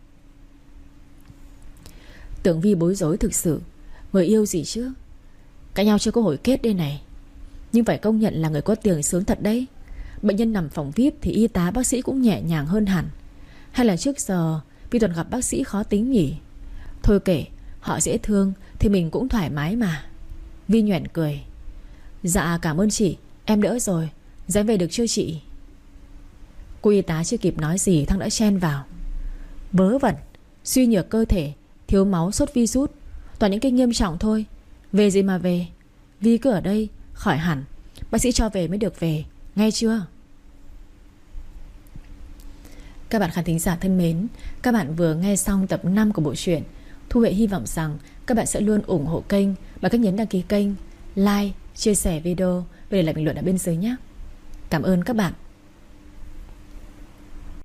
Tưởng Vi bối rối thực sự. Người yêu gì chứ, cãi nhau chưa có hồi kết đây này. Nhưng phải công nhận là người có tiền sướng thật đấy. Bệnh nhân nằm phòng vi ai pi thì y tá bác sĩ cũng nhẹ nhàng hơn hẳn. Hay là trước giờ Vi toàn gặp bác sĩ khó tính nhỉ? Thôi kệ, họ dễ thương thì mình cũng thoải mái mà. Vi nhoẻn cười: Dạ cảm ơn chị, em đỡ rồi. Dạ em về được chưa chị? Cô y tá chưa kịp nói gì, Thăng đã chen vào: Vớ vẩn, suy nhược cơ thể, thiếu máu, sốt virus, toàn những cái nghiêm trọng thôi. Về gì mà về, Vi cứ ở đây khỏi hẳn, bác sĩ cho về mới được về, nghe chưa? Các bạn khán thính giả thân mến, các bạn vừa nghe xong tập năm của bộ truyện. Thu Huệ hy vọng rằng các bạn sẽ luôn ủng hộ kênh bằng cách nhấn đăng ký kênh, like, chia sẻ video và để lại bình luận ở bên dưới nhé. Cảm ơn các bạn.